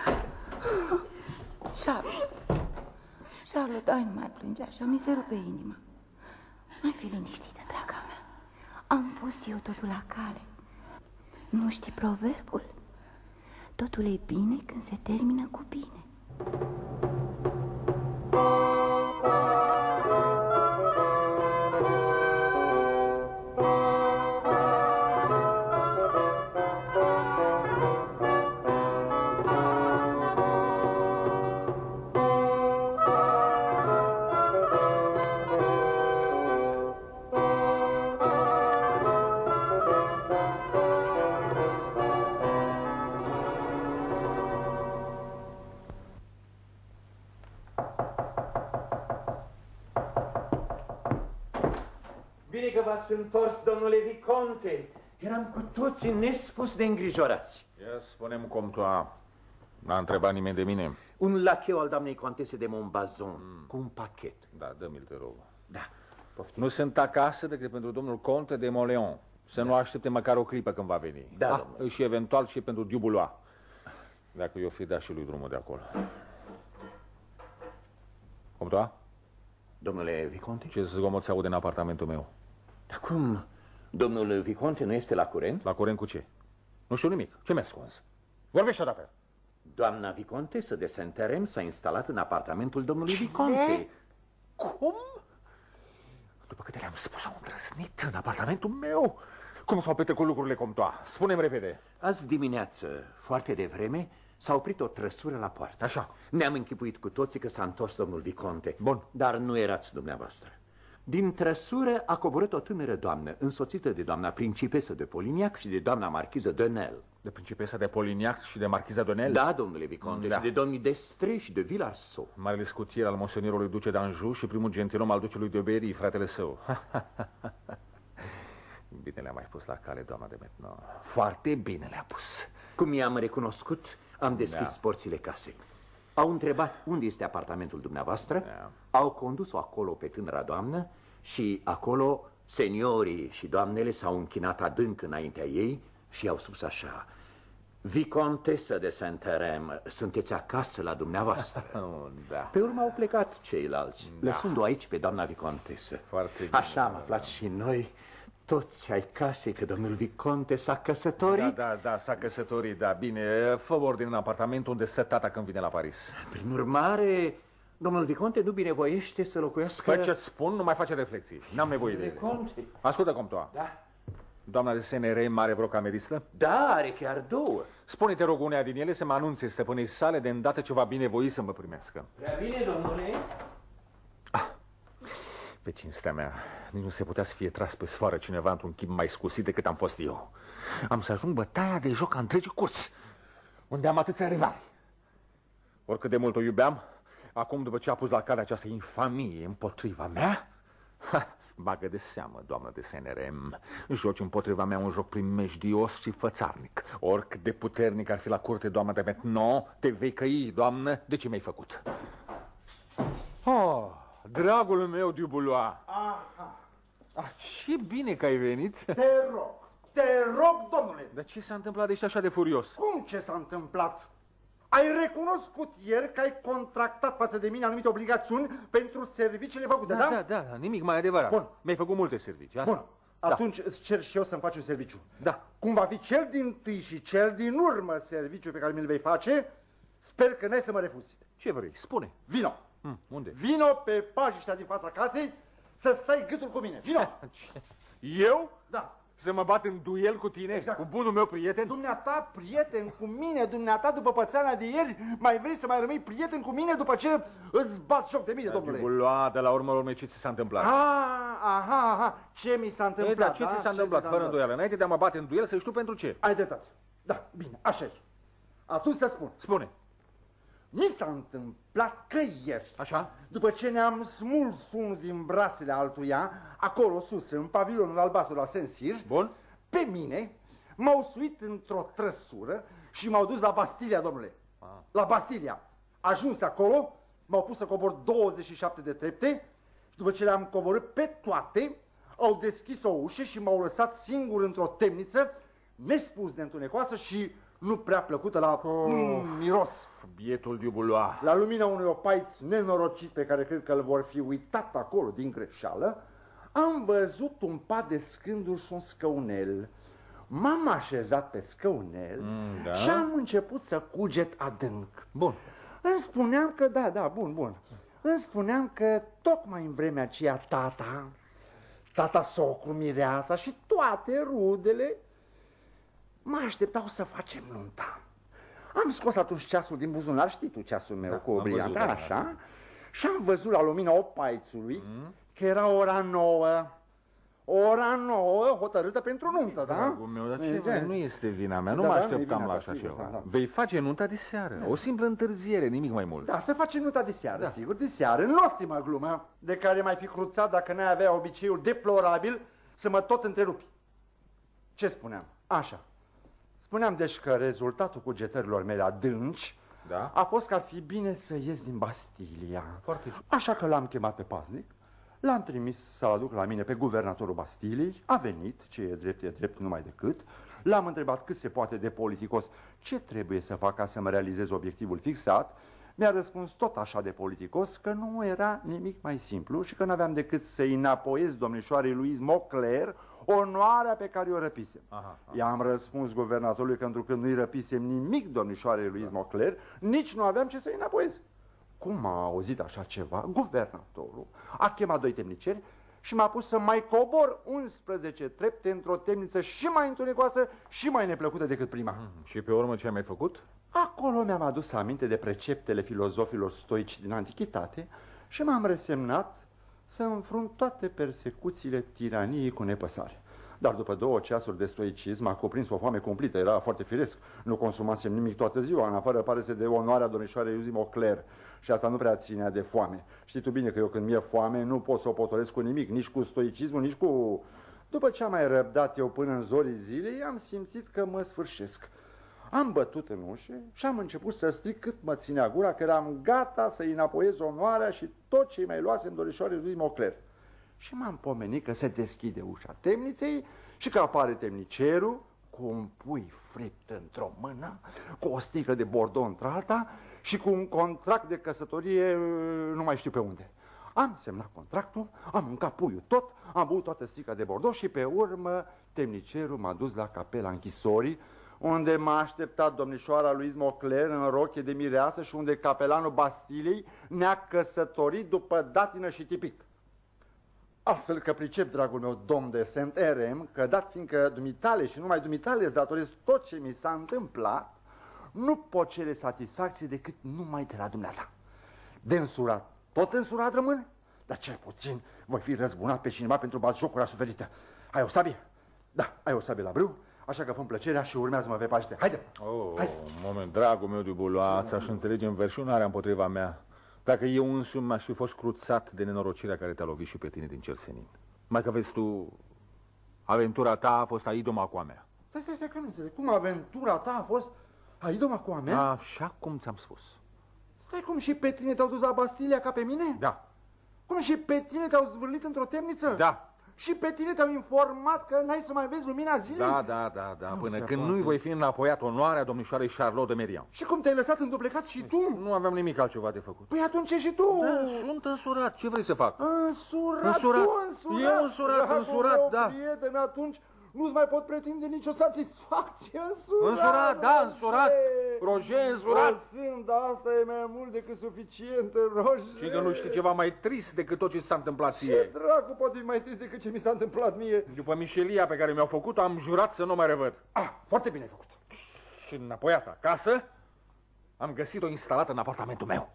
Charlotte, ai, nu mai plânge așa, mi se rupe inima. Mai fi liniștită, draga mea. Am pus eu totul la cale. Nu știi proverbul? Totul e bine când se termină cu bine. Bine că v-ați întors, domnule Viconte. Eram cu toții nespus de îngrijorați. Ia spune-mi, Comtois, n-a întrebat nimeni de mine. Un lacheu al doamnei contese de Montbazon, cu un pachet. Da, dă-mi-l, te rog. Da, poftim. Nu sunt acasă decât pentru domnul Conte de Moleon. Să nu aștepte măcar o clipă când va veni. Da, și eventual și pentru Dubulois. Dacă eu fi dat și lui drumul de acolo. Comtois? Domnule Viconte? Ce zgomot se aude în apartamentul meu? Acum, domnul Viconte nu este la curent? La curent cu ce? Nu știu nimic. Ce mi-a ascuns? Vorbește odată. Doamna Vicontesă de Saint-Terem s-a instalat în apartamentul domnului Viconte. Cum? După câte le-am spus, au îndrăznit în apartamentul meu. Cum s-au petrecut lucrurile, Comtois? Spune-mi repede. Azi dimineață, foarte devreme, s-a oprit o trăsură la poartă. Așa. Ne-am închipuit cu toții că s-a întors domnul Viconte. Bun. Dar nu erați dumneavoastră. Din trăsură a coborât o tânără doamnă, însoțită de doamna principesă de Polignac și de doamna marchiză de Nel. De principesa de Polignac și de marchiza de Nel? Da, domnule Viconte, Da. și de domnii d'Estrée și de Villarceau. Marele scutier al monsenierului duce d'Anjou și primul gentilom al ducelui de Berry, fratele său. Bine le-a mai pus la cale, doamna de Maintenon. Foarte bine le-a pus. Cum i-am recunoscut, am deschis porțile casei. Au întrebat unde este apartamentul dumneavoastră, au condus-o acolo pe tânăra doamnă și acolo seniorii și doamnele s-au închinat adânc înaintea ei și i-au spus așa: Vicontesă de Saint-Hérem, sunteți acasă la dumneavoastră? Da. Pe urmă au plecat ceilalți, lăsându-o aici pe doamna Vicontesă. Foarte bine. Așa am aflat și noi, toți ai casei, că domnul Viconte s-a căsătorit. Da, s-a căsătorit, da, bine. Fă ordine în apartament unde stă tata când vine la Paris. Prin urmare, domnul Viconte nu binevoiește să locuiască... Fă ce-ți spun, nu mai face reflexii. N-am nevoie de ele. Viconte. Ascultă, Comtoa. Da. Doamna de Saint-Hérem are vreo cameristă? Da, are chiar două. Spune-te, rog, uneia din ele să mă anunțe stăpânei sale de îndată ce va binevoi să mă primească. Prea bine, domnule. Pe cinstea mea, nici nu se putea să fie tras pe sfoară cineva într-un chip mai scusit decât am fost eu. Am să ajung bătaia de joc a întregii curți, unde am atâția rivali. Oricât de mult o iubeam, acum după ce a pus la cale această infamie împotriva mea, bagă de seamă, doamnă de Saint-Hérem, joci împotriva mea un joc primejdios și fățarnic. Oricât de puternic ar fi la curte, doamnă de Maintenon, te vei căi, doamnă, de ce mi-ai făcut. Oh, dragul meu, Dubulois. Ce bine că ai venit. Te rog, domnule. Dar ce s-a întâmplat de ești așa de furios? Cum ce s-a întâmplat? Ai recunoscut ieri că ai contractat față de mine anumite obligațiuni pentru serviciile făcute, da? Da, nimic mai adevărat. Bun. Mi-ai făcut multe servicii, asta. Bun, atunci îți cer și eu să-mi faci un serviciu. Da. Cum va fi cel dintâi și cel din urmă serviciu pe care mi-l vei face, sper că n-ai să mă refuzi. Ce vrei? Spune. Vino. Unde? Vino pe pajiștea din fața casei să stai gâtul cu mine. Vino. Eu? Da. Să mă bat în duel cu tine? Exact. Cu bunul meu prieten? Dumneata, prieten cu mine, dumneata, după pățana de ieri, mai vrei să mai rămâi prieten cu mine după ce îți bat joc de mine, domnule? Dubulois, de la urmă urmei, ce ți s-a întâmplat? Aha, ce mi s-a întâmplat? Da, ce ți s-a întâmplat, fără îndoială? Înainte de a mă bate în duel, să știu pentru ce. Ai dreptate. Da, bine, așa e. Atunci să spun. Spune. Mi s-a întâmplat că ieri, Așa? după ce ne-am smuls unul din brațele altuia, acolo sus, în pavilionul albastru la Saint-Cyr, Bun. pe mine m-au suit într-o trăsură și m-au dus la Bastilia, domnule. La Bastilia. Ajuns acolo, m-au pus să cobor 27 de trepte și după ce le-am coborât pe toate, au deschis o ușă și m-au lăsat singur într-o temniță, nespus de întunecoasă și nu prea plăcută la miros. Bietul Dubulois. La lumina unui opaiț nenorocit pe care cred că îl vor fi uitat acolo din greșeală, am văzut un pat de scânduri și un scăunel. M-am așezat pe scăunel și am început să cuget adânc. Bun. Îmi spuneam că, da, bun. Îmi spuneam că tocmai în vremea aceea tata socru, mireasa și toate rudele mă așteptau să facem nunta. Am scos atunci ceasul din buzunar, știi tu ceasul meu cu o brillantă, așa, și am văzut la lumina opaițului că era ora 9. Ora 9, hotărâtă pentru nuntă, da? Dragul meu, dar ce nu este vina mea, nu Da, mă da, așteptam nu-i la vina așa ta, sigur, ceva. da. Vei face nunta de seară, o simplă întârziere, nimic mai mult. Da, să facem nunta de seară, sigur, de seară. Nu o stimă glumă de care mai fi cruțat dacă n-ai avea obiceiul deplorabil să mă tot întrerupi. Ce spuneam? Așa. Spuneam deci că rezultatul cugetărilor mele adânci a fost că ar fi bine să ies din Bastilia. Așa că l-am chemat pe paznic, l-am trimis să-l aduc la mine pe guvernatorul Bastiliei, a venit, ce e drept numai decât, l-am întrebat cât se poate de politicos ce trebuie să fac ca să mă realizez obiectivul fixat, mi-a răspuns tot așa de politicos că nu era nimic mai simplu și că n-aveam decât să-i înapoiez domnișoarei Louise Mauclair onoarea pe care o răpisem. I-am răspuns guvernatorului că întrucât nu-i răpisem nimic domnișoarei Louise Mauclair, nici nu aveam ce să-i înapoiez. Cum a auzit așa ceva, guvernatorul a chemat 2 temniceri și m-a pus să mai cobor 11 trepte într-o temniță și mai întunecoasă și mai neplăcută decât prima. Și pe urmă ce ai mai făcut? Acolo mi-am adus aminte de preceptele filozofilor stoici din antichitate și m-am resemnat să înfrunt toate persecuțiile tiraniei cu nepăsare. Dar după 2 ceasuri de stoicism a cuprins o foame cumplită, era foarte firesc. Nu consumasem nimic toată ziua, în afară parese de onoarea domnișoarei Iuzim Ocler. Și asta nu prea ținea de foame. Știi tu bine că eu când mi-e foame nu pot să o potolesc cu nimic, nici cu stoicismul, nici cu... După ce am mai răbdat eu până în zorii zilei, am simțit că mă sfârșesc. Am bătut în ușă și am început să strig cât mă ținea gura, că eram gata să-i înapoiez onoarea și tot ce-i mai luasem domnișoarei Iuzim Ocler. Și m-am pomenit că se deschide ușa temniței și că apare temnicerul cu un pui fript într-o mână, cu o sticlă de Bordeaux într-alta și cu un contract de căsătorie nu mai știu pe unde. Am semnat contractul, am mâncat puiul tot, am băut toată sticla de Bordeaux și pe urmă temnicerul m-a dus la capela închisorii, unde m-a așteptat domnișoara lui Mocler în roche de mireasă și unde capelanul Bastilei ne-a căsătorit după datină și tipic. Astfel că pricep, dragul meu domn de Saint-Erem, că dat fiindcă dumitale și numai dumitale îți datorez tot ce mi s-a întâmplat, nu pot cere satisfacție decât numai de la dumneata. De însurat, tot însurat rămân, dar cel puțin voi fi răzbunat pe cineva pentru batjocura suferită. Ai o sabie? Da, ai o sabie la brâu, așa că fă-mi plăcerea și urmează-mă pe paște. Haide! Haide. Moment, dragul meu Dubulois, ți-aș înțelege înverșunarea împotriva mea dacă eu însumi m-aș fi fost cruțat de nenorocirea care te-a lovit și pe tine din Cersenin. Mai că vezi tu, aventura ta a fost aidoma cu a mea. Stai, că nu înțeleg. Cum aventura ta a fost aidoma cu a mea? Așa cum ți-am spus. Stai, cum și pe tine te-au dus la Bastilia ca pe mine? Da. Cum și pe tine te-au zvârlit într-o temniță? Da. Și pe tine te-au informat că n-ai să mai vezi lumina zilei? Da. Până când nu-i voi fi înapoiat onoarea domnișoarei Charlotte de Merian. Și cum te-ai lăsat înduplecat și tu? Nu aveam nimic altceva de făcut. Păi atunci și tu? Da, sunt însurat. Ce vrei să fac? Însurat. Eu însurat, da. Prieten, atunci nu-ți mai pot pretinde nicio satisfacție. Însurat. Roger, însurat. Sunt, dar asta e mai mult decât suficient, Roger. Și că nu știi ceva mai trist decât tot ce s-a întâmplat ție. Ce dracu poate fi mai trist decât ce mi s-a întâmplat mie? După mișelia pe care mi-au făcut-o, am jurat să nu mai revăd. Foarte bine ai făcut. Și înapoiat acasă, am găsit-o instalată în apartamentul meu.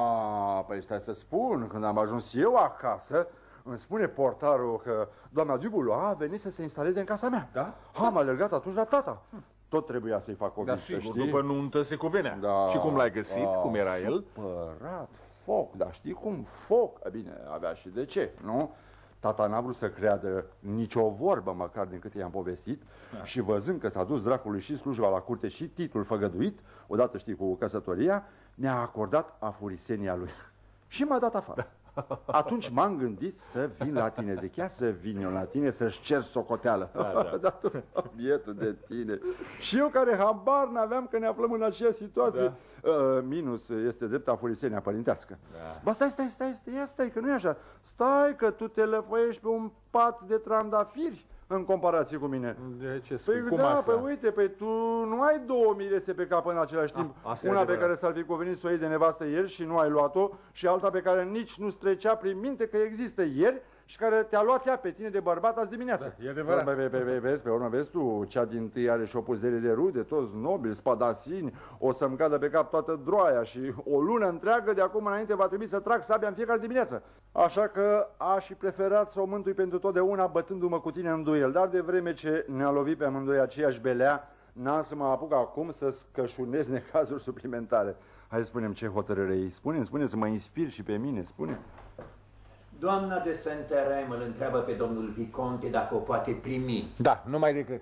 Păi stai să spun, când am ajuns eu acasă, îmi spune portarul că doamna Dubulois a venit să se instaleze în casa mea. Da? Am alergat atunci la tata. Tot trebuia să-i fac o vizită, sigur, știi? După nuntă se cuvenea. Da. Și cum l-ai găsit? Cum era el? Supărat, foc, dar știi cum? Foc. Bine, avea și de ce, nu? Tata n-a vrut să creadă nicio vorbă, măcar din câte i-am povestit. Și văzând că s-a dus dracului și slujba la curte și titlul făgăduit, odată, știi, cu căsătoria, mi-a acordat afurisenia lui. Și m-a dat afară. Atunci m-am gândit să vin la tine, Zechea, să vin eu la tine să-și cer socoteală. Dar tu, bietul de tine. Și eu care habar n-aveam că ne aflăm în aceeași situație. Minus este drept afurisenia părintească. Ba stai, că nu e așa. Stai că tu te lăfăiești pe un pat de trandafiri în comparație cu mine. De ce spui? Păi cum da, asta? păi uite, tu nu ai 2 mirese pe cap în același timp. Una pe care s-ar fi cuvenit să o iei de nevastă ieri și nu ai luat-o, și alta pe care nici nu trecea prin minte că există ieri și care te-a luat ea pe tine de bărbat azi dimineață. Da, e adevărat. Pe urmă vezi tu, cea dintâi are și o puzdere de rude, toți nobili, spadasini, o să-mi cadă pe cap toată droaia și o lună întreagă de acum înainte va trebui să trag sabia în fiecare dimineață. Așa că aș fi preferat să o mântui pentru totdeauna bătându-mă cu tine în duel, dar de vreme ce ne-a lovit pe amândoi aceeași belea, n-am să mă apuc acum să scășunez necazuri suplimentare. Hai, spune-mi ce hotărâre e. Spune să mă inspir și pe mine, spune. Doamna de Saint-Erem îl întreabă pe domnul Viconte dacă o poate primi. Da, numai decât.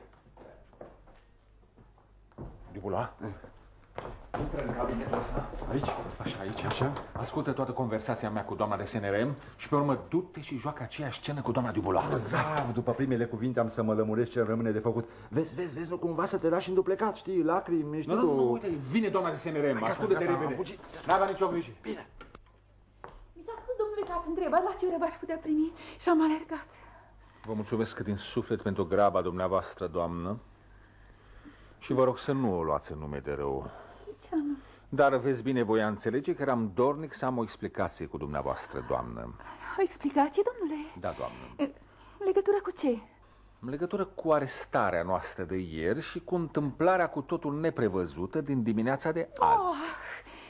Dubulois? Intră în cabinetul ăsta. Aici? Așa. Ascultă toată conversația mea cu doamna de Saint-Erem și pe urmă du-te și joacă aceeași scenă cu doamna Dubulois. Da, după primele cuvinte am să mă lămuresc ce rămâne de făcut. Vezi, nu cumva să te lași înduplecat, știi, lacrimi, știi. Nu, uite, vine doamna de Saint-Erem, ascultă-te repede. N-avea nicio grijă. Bine. Domnule, că ați întrebat la ce oră v-aș putea primi și am alergat. Vă mulțumesc din suflet pentru graba dumneavoastră, doamnă, și vă rog să nu o luați în nume de rău. Ce am? Dar vezi bine, voia înțelege că eram dornic să am o explicație cu dumneavoastră, doamnă. O explicație, domnule? Da, doamnă. Legătură cu ce? În legătură cu arestarea noastră de ieri și cu întâmplarea cu totul neprevăzută din dimineața de azi.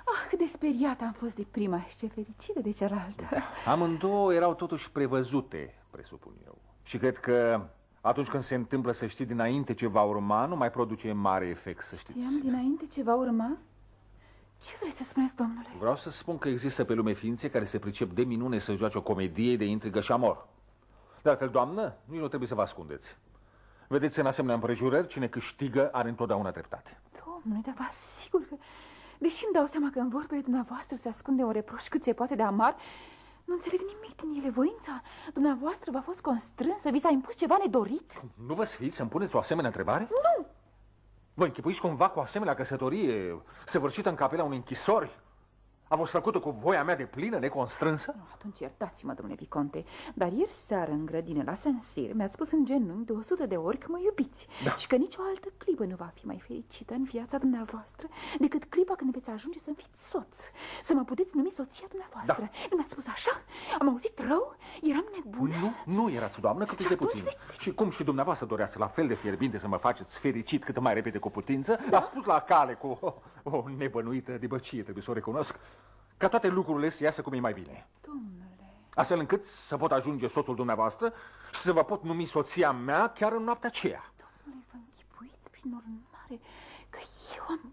Ah, cât de speriată am fost de prima și ce fericită de cealaltă. Amândouă erau totuși prevăzute, presupun eu. Și cred că atunci când se întâmplă să știi dinainte ce va urma, nu mai produce mare efect, să știți. Știam dinainte ce va urma? Ce vreți să spuneți, domnule? Vreau să spun că există pe lume ființe care se pricep de minune să joace o comedie de intrigă și amor. De altfel, doamnă, nici nu trebuie să vă ascundeți. Vedeți, în asemenea împrejurări, cine câștigă are întotdeauna dreptate. Domnule, dar vă asigur că, deși îmi dau seama că în vorbele dumneavoastră se ascunde un reproș cât se poate de amar, nu înțeleg nimic din ele. Voința dumneavoastră v-a fost constrânsă? Vi s-a impus ceva nedorit? Nu vă sfiți să-mi puneți o asemenea întrebare? Nu! Vă închipuiți cumva cu o asemenea căsătorie săvârșită în capela unei închisori? A fost făcută cu voia mea de plină, neconstrânsă? Atunci iertați-mă, domnule Viconte, dar ieri seară în grădină la Saint-Cyr mi-ați spus în genunchi de 100 de ori că mă iubiți. Da. Și că nicio altă clipă nu va fi mai fericită în viața dumneavoastră decât clipa când veți ajunge să-mi fiți soț, să mă puteți numi soția dumneavoastră. Da. Nu mi-ați spus așa? Am auzit rău? Eram nebună? Nu erați, doamnă, cât de puțin. Și cum și dumneavoastră doreați la fel de fierbinte să mă faceți fericit cât mai repede cu putință, da? A spus la cale cu o nebănuită dibăcie, trebuie să o recunosc, ca toate lucrurile să iasă cum e mai bine. Domnule... Astfel încât să pot ajunge soțul dumneavoastră și să vă pot numi soția mea chiar în noaptea aceea. Domnule, vă închipuiți prin urmare că eu am...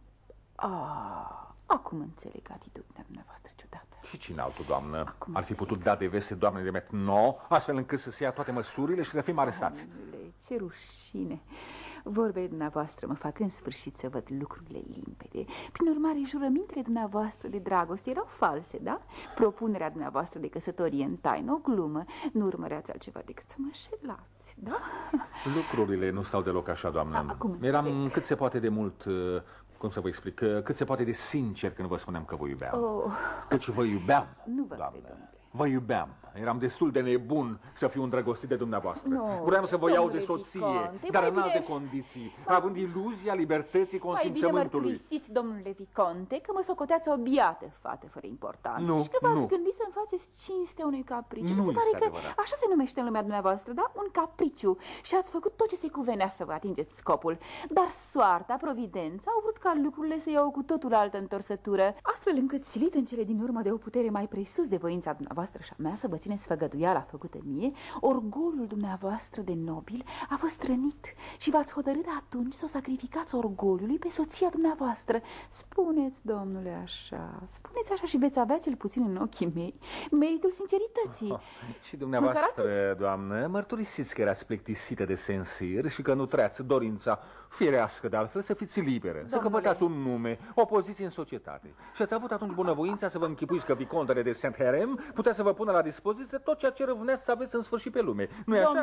Acum înțeleg atitudinea dumneavoastră ciudată. Și cine altul, doamnă, ar fi putut da de veste doamnei de Maintenon, astfel încât să se ia toate măsurile și să fim arestați? Domnule, ce rușine! Vorbele dumneavoastră mă fac în sfârșit să văd lucrurile limpede. Prin urmare, jurămintele dumneavoastră de dragoste erau false, da? Propunerea dumneavoastră de căsătorie în taină, o glumă. Nu urmăreați altceva decât să mă înșelați, da? Lucrurile nu stau deloc așa, doamnă. Eram cât se poate de mult... Cum să vă explic? Cât se poate de sincer când vă spuneam că vă iubeam. Căci vă iubeam, nu vă doamnă. cred, domnule. Vă iubeam. Eram destul de nebun să fiu îndrăgostit de dumneavoastră. Vreau să vă iau de soție, Viconte, dar în alte condiții, având iluzia libertății consimțământului. Mai bine mărturisiți, domnule Viconte, că mă socoteați o biată fată fără importanță. Și că v-ați gândit să-mi faceți cinstea unui capriciu. Mi se pare că așa se numește în lumea dumneavoastră, da? Un capriciu. Și ați făcut tot ce se cuvenea să vă atingeți scopul. Dar soarta, providența, au vrut ca lucrurile să iau cu totul altă întorsătură, astfel încât, silit în cele din urmă de o putere mai presus de voința dumneavoastră și a mea, să vă țineți făgăduiala făcută mie, orgolul dumneavoastră de nobil a fost rănit și v-ați hotărât atunci să o sacrificați orgoliului pe soția dumneavoastră. Spuneți, domnule, așa, spuneți așa și veți avea, cel puțin în ochii mei, meritul sincerității. Și dumneavoastră, doamnă, mărturisiți că erați plictisită de Saint-Cyr și că nu treați dorința firească de altfel să fiți liberă, domnule, să căpătați un nume, o poziție în societate. Și ați avut atunci bunăvoința să vă închipuiți că vicontele de Saint-Hérem putea să vă pună la dispoziție tot ceea ce răvneați să aveți în sfârșit pe lume. Nu-i așa?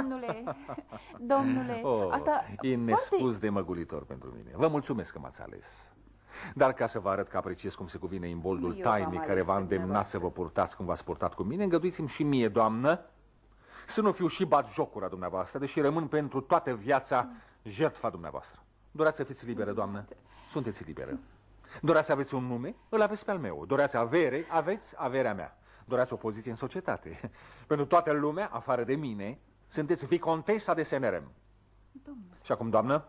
Domnule, asta... E nespus de măgulitor pentru mine. Vă mulțumesc că m-ați ales. Dar ca să vă arăt că apreciez cum se cuvine imboldul tainic care v-a îndemnat să vă purtați cum v-ați purtat cu mine, îngăduiți-mi și mie, doamnă, să nu fiu și batjocura dumneavoastră, deși rămân pentru toată viața jertfa dumneavoastră. Doreați să fiți liberă, doamnă? Sunteți liberă. Doreați să aveți un nume? Îl aveți pe al meu. Doreați avere? Aveți averea mea. Doreați o poziție în societate? Pentru toată lumea, afară de mine, sunteți vicontesa de Saint-Hérem. Și acum, doamnă,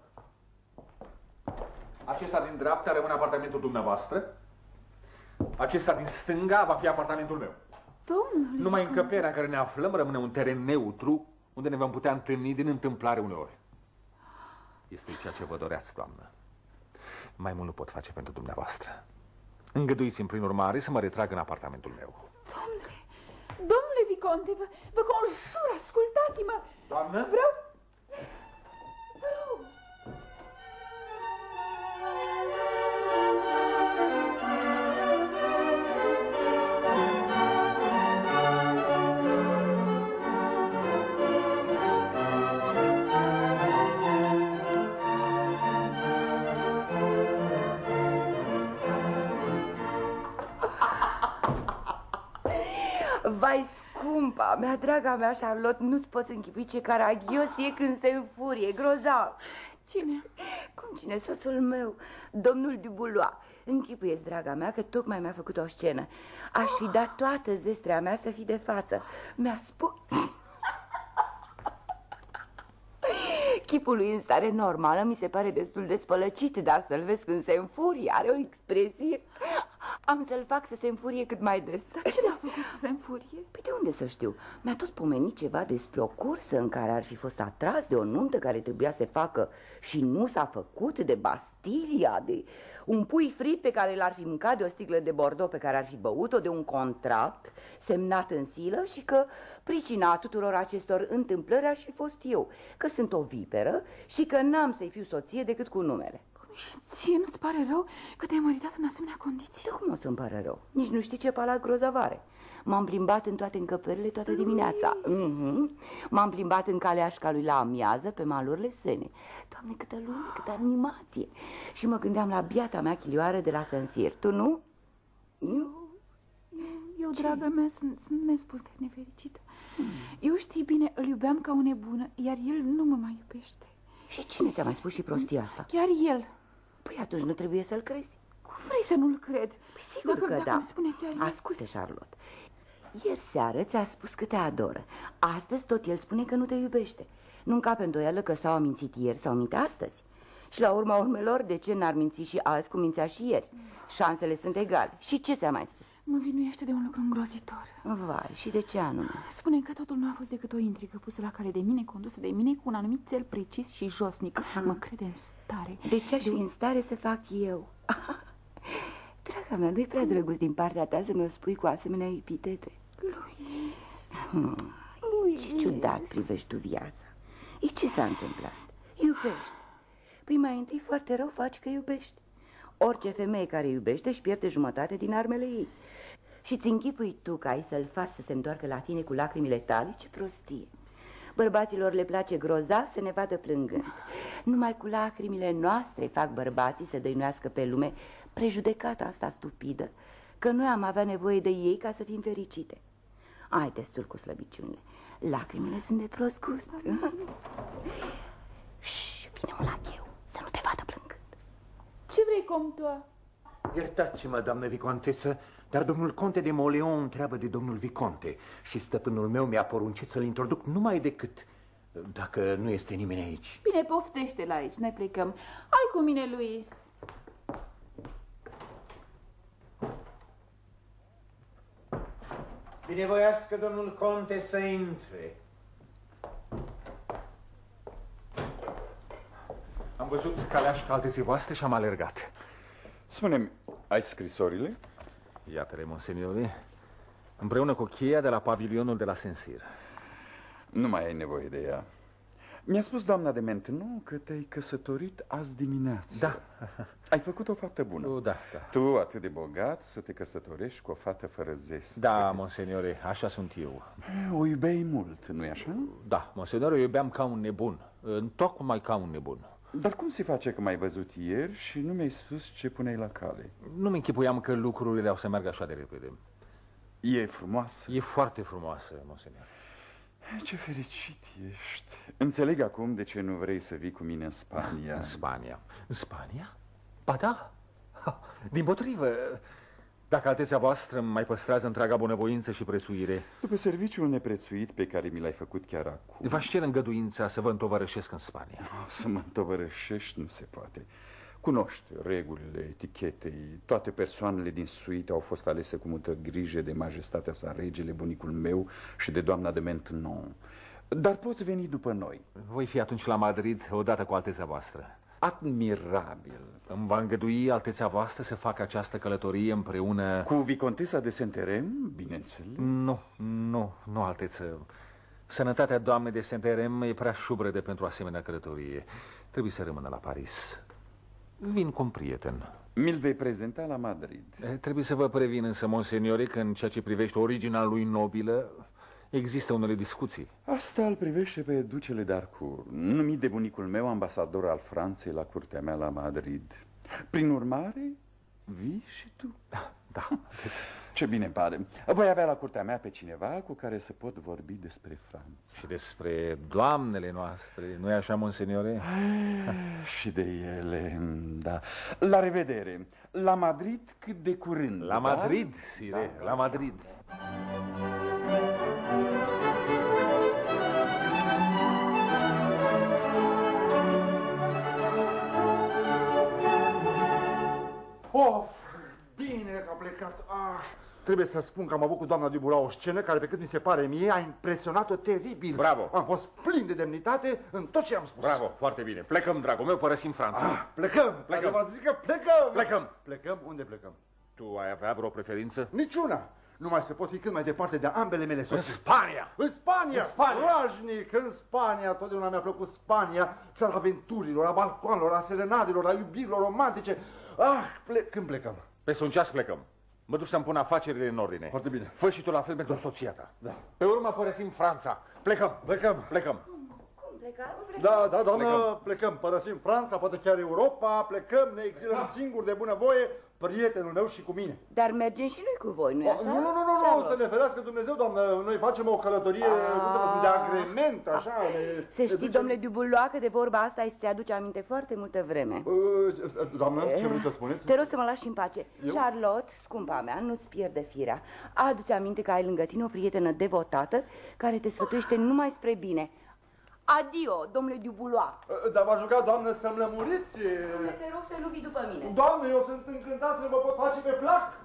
acesta din dreapta rămâne apartamentul dumneavoastră, acesta din stânga va fi apartamentul meu. Domnule, numai încăperea în care ne aflăm rămâne un teren neutru, unde ne vom putea întâlni din întâmplare uneori. Este ceea ce vă doreați, doamnă. Mai mult nu pot face pentru dumneavoastră. Îngăduiți-mi, prin urmare, să mă retrag în apartamentul meu. Domnule Viconte, vă conjur, ascultați-mă! Doamnă? Vreau... Vai, scumpa mea, draga mea, Charlotte, nu-ți poți închipui ce caragios e când se înfurie, grozav. Cine? Cum cine? Soțul meu, domnul Dubulois. Închipuieți, draga mea, că tocmai mi-a făcut o scenă. Aș fi dat toată zestrea mea să fii de față. Mi-a spus... Chipul lui în stare normală mi se pare destul de spălăcit, dar să-l vezi când se înfurie, are o expresie... Am să-l fac să se înfurie cât mai des. Dar ce l-a făcut să se înfurie? Păi de unde să știu? Mi-a tot pomenit ceva despre o cursă în care ar fi fost atras, de o nuntă care trebuia să se facă și nu s-a făcut, de Bastilia, de un pui frit pe care l-ar fi mâncat, de o sticlă de Bordeaux pe care ar fi băut-o, de un contract semnat în silă și că pricina tuturor acestor întâmplări aș fi fost eu, că sunt o viperă și că n-am să-i fiu soție decât cu numele. Și ție nu-ți pare rău că te-ai măritat în asemenea condiții? Cum o să-mi pare rău? Nici nu știi ce palat grozav are. M-am plimbat în toate încăperile toată dimineața. M-am plimbat în caleașca lui la amiază pe malurile Sene. Doamne, câtă lume, câtă animație! Și mă gândeam la biata mea chilioară de la Saint-Cyr. Tu nu? Eu, draga mea, sunt nespus de nefericită. Eu, știi bine, îl iubeam ca o nebună, iar el nu mă mai iubește. Și cine ți-a mai spus și prostia asta? Chiar el. Păi atunci nu trebuie să-l crezi. Cum vrei să nu-l cred? Păi sigur că dacă da. îmi spune chiar el. Ascultă, Charlotte. Ieri seară ți-a spus că te adoră. Astăzi tot el spune că nu te iubește. Nu încape îndoială că s-au mințit ieri sau minte astăzi. Și la urma urmelor, de ce n-ar minți și azi cum mințea și ieri? Șansele sunt egale. Și ce ți-a mai spus? Mă vinuiește de un lucru îngrozitor. Vai, și de ce anume? Spune că totul nu a fost decât o intrigă pusă la cale de mine, condusă de mine, cu un anumit cel precis și josnic. Mă crede în stare. De ce aș fi în stare să fac eu? Draga mea, nu-i prea drăguț din partea ta să mi-o spui cu asemenea epitete. Luis. Ce ciudat privești tu viața. E ce s-a întâmplat? Iubești. Păi mai întâi foarte rău faci că iubești. Orice femeie care iubește își pierde jumătate din armele ei. Și ți închipui tu că ai să-l faci să se întoarcă la tine cu lacrimile tale? Ce prostie! Bărbaților le place grozav să ne vadă plângând. Numai cu lacrimile noastre fac bărbații să dăinuiască pe lume prejudecata asta stupidă, că noi am avea nevoie de ei ca să fim fericite. Ai destul cu slăbiciunile. Lacrimile sunt de prost gust. Șși, vine un lacheu, să nu te vadă plângând. Ce vrei, comtoa? Iertați-mă, doamnă vicontesă, dar domnul conte de Moleon întreabă de domnul viconte și stăpânul meu mi-a poruncit să-l introduc numai decât dacă nu este nimeni aici. Bine, poftește-l aici, ne plecăm. Hai cu mine, Luis. Binevoiască domnul conte să intre. Am văzut caleașca altezii voastre și am alergat. Spune-mi, ai scrisorile? Iată-le, monseniore, împreună cu cheia de la pavilionul de la Saint-Cyr. Nu mai ai nevoie de ea. Mi-a spus doamna de Maintenon că te-ai căsătorit azi dimineață. Da. Ai făcut o faptă bună. Da. Tu, atât de bogat, să te căsătorești cu o fată fără zestre. Da, monseniore, așa sunt eu. O iubeai mult, nu-i așa? Da, monseniore, eu iubeam ca un nebun, tocmai ca un nebun. Dar cum se face că m-ai văzut ieri și nu mi-ai spus ce puneai la cale? Nu-mi închipuiam că lucrurile au să meargă așa de repede. E frumoasă? E foarte frumoasă, monsenior. Ce fericit ești. Înțeleg acum de ce nu vrei să vii cu mine în Spania. În Spania? În Spania? Ba da. Dimpotrivă, dacă alteția voastră mai păstrează întreaga bunăvoință și prețuire. După serviciul neprețuit pe care mi l-ai făcut chiar acum, v-aș cere îngăduința să vă întovărășesc în Spania. Să mă întovărășești nu se poate. Cunoști regulile etichetei. Toate persoanele din suite au fost alese cu multă grijă de majestatea sa regele, bunicul meu, și de doamna de Maintenon. Dar poți veni după noi. Voi fi atunci la Madrid odată cu alteția voastră. Admirabil. Îmi va îngădui alteția voastră să facă această călătorie împreună cu vicontesa de Saint-Hérem, bineînțeles? Nu, alteță. Sănătatea doamnei de Saint-Hérem e prea șubrede pentru asemenea călătorie. Trebuie să rămână la Paris. Vin cu un prieten. Mi-l vei prezenta la Madrid. Trebuie să vă previn însă, monseniore, că în ceea ce privește originea lui nobilă există unele discuții. Asta îl privește pe ducele d'Harcourt, numit de bunicul meu ambasador al Franței la curtea mea la Madrid. Prin urmare, vii și tu? Da. Ce bine pare. Voi avea la curtea mea pe cineva cu care să pot vorbi despre Franța. Și despre doamnele noastre, nu-i așa, monseniore? Și de ele, da. La revedere. La Madrid cât de curând. La Madrid, sire, da? La Madrid. Of, bine că a plecat Trebuie să spun că am avut cu doamna Duboula o scenă care, pe cât mi se pare mie, a impresionat-o teribil. Bravo! Am fost plin de demnitate în tot ce am spus. Bravo, foarte bine. Plecăm, dragul meu, părăsim Franța. Plecăm! Plecăm! Zic că plecăm! Plecăm! Plecăm? Unde plecăm? Tu ai avea vreo preferință? Niciuna! Nu mai se pot fi cât mai departe de ambele mele soții. În Spania! În Spania! În Spania! Rajnic, în Spania! Totdeauna mi-a plăcut Spania, țara aventurilor, a balcoanelor, a serenadelor, a iubirilor romantice. Când plecăm? Peste un ceas plecăm. Mă duc să-mi pun afacerile în ordine. Foarte bine. Fă și tu la fel pentru soția ta. Da. Pe urmă părăsim Franța. Plecăm. Plecăm. Plecăm. Cum plecați? Da, doamnă, plecăm. Părăsim Franța, poate chiar Europa, plecăm, ne exilăm singuri de bunăvoie, prietenul meu și cu mine. Dar mergem și noi cu voi, nu-i așa? Nu, să ne ferească Dumnezeu, doamnă. Noi facem o călătorie, cum să vă spun, de agrement, așa. Să știi, domnule Duboula, că de vorba asta îi se aduce aminte foarte multă vreme. Doamnă, ce vrei să spuneți? Te rog să mă lași în pace. Charlotte, scumpa mea, nu-ți pierde firea. Adu-ți aminte că ai lângă tine o prietenă devotată care te sfătuiește numai spre bine. Adio, domnule Duboula. Dar v-aș ruga, doamnă, să-mi lămuriți. Te rog să nu vii după mine. Doamne, eu sunt încântat să vă pot face pe plac.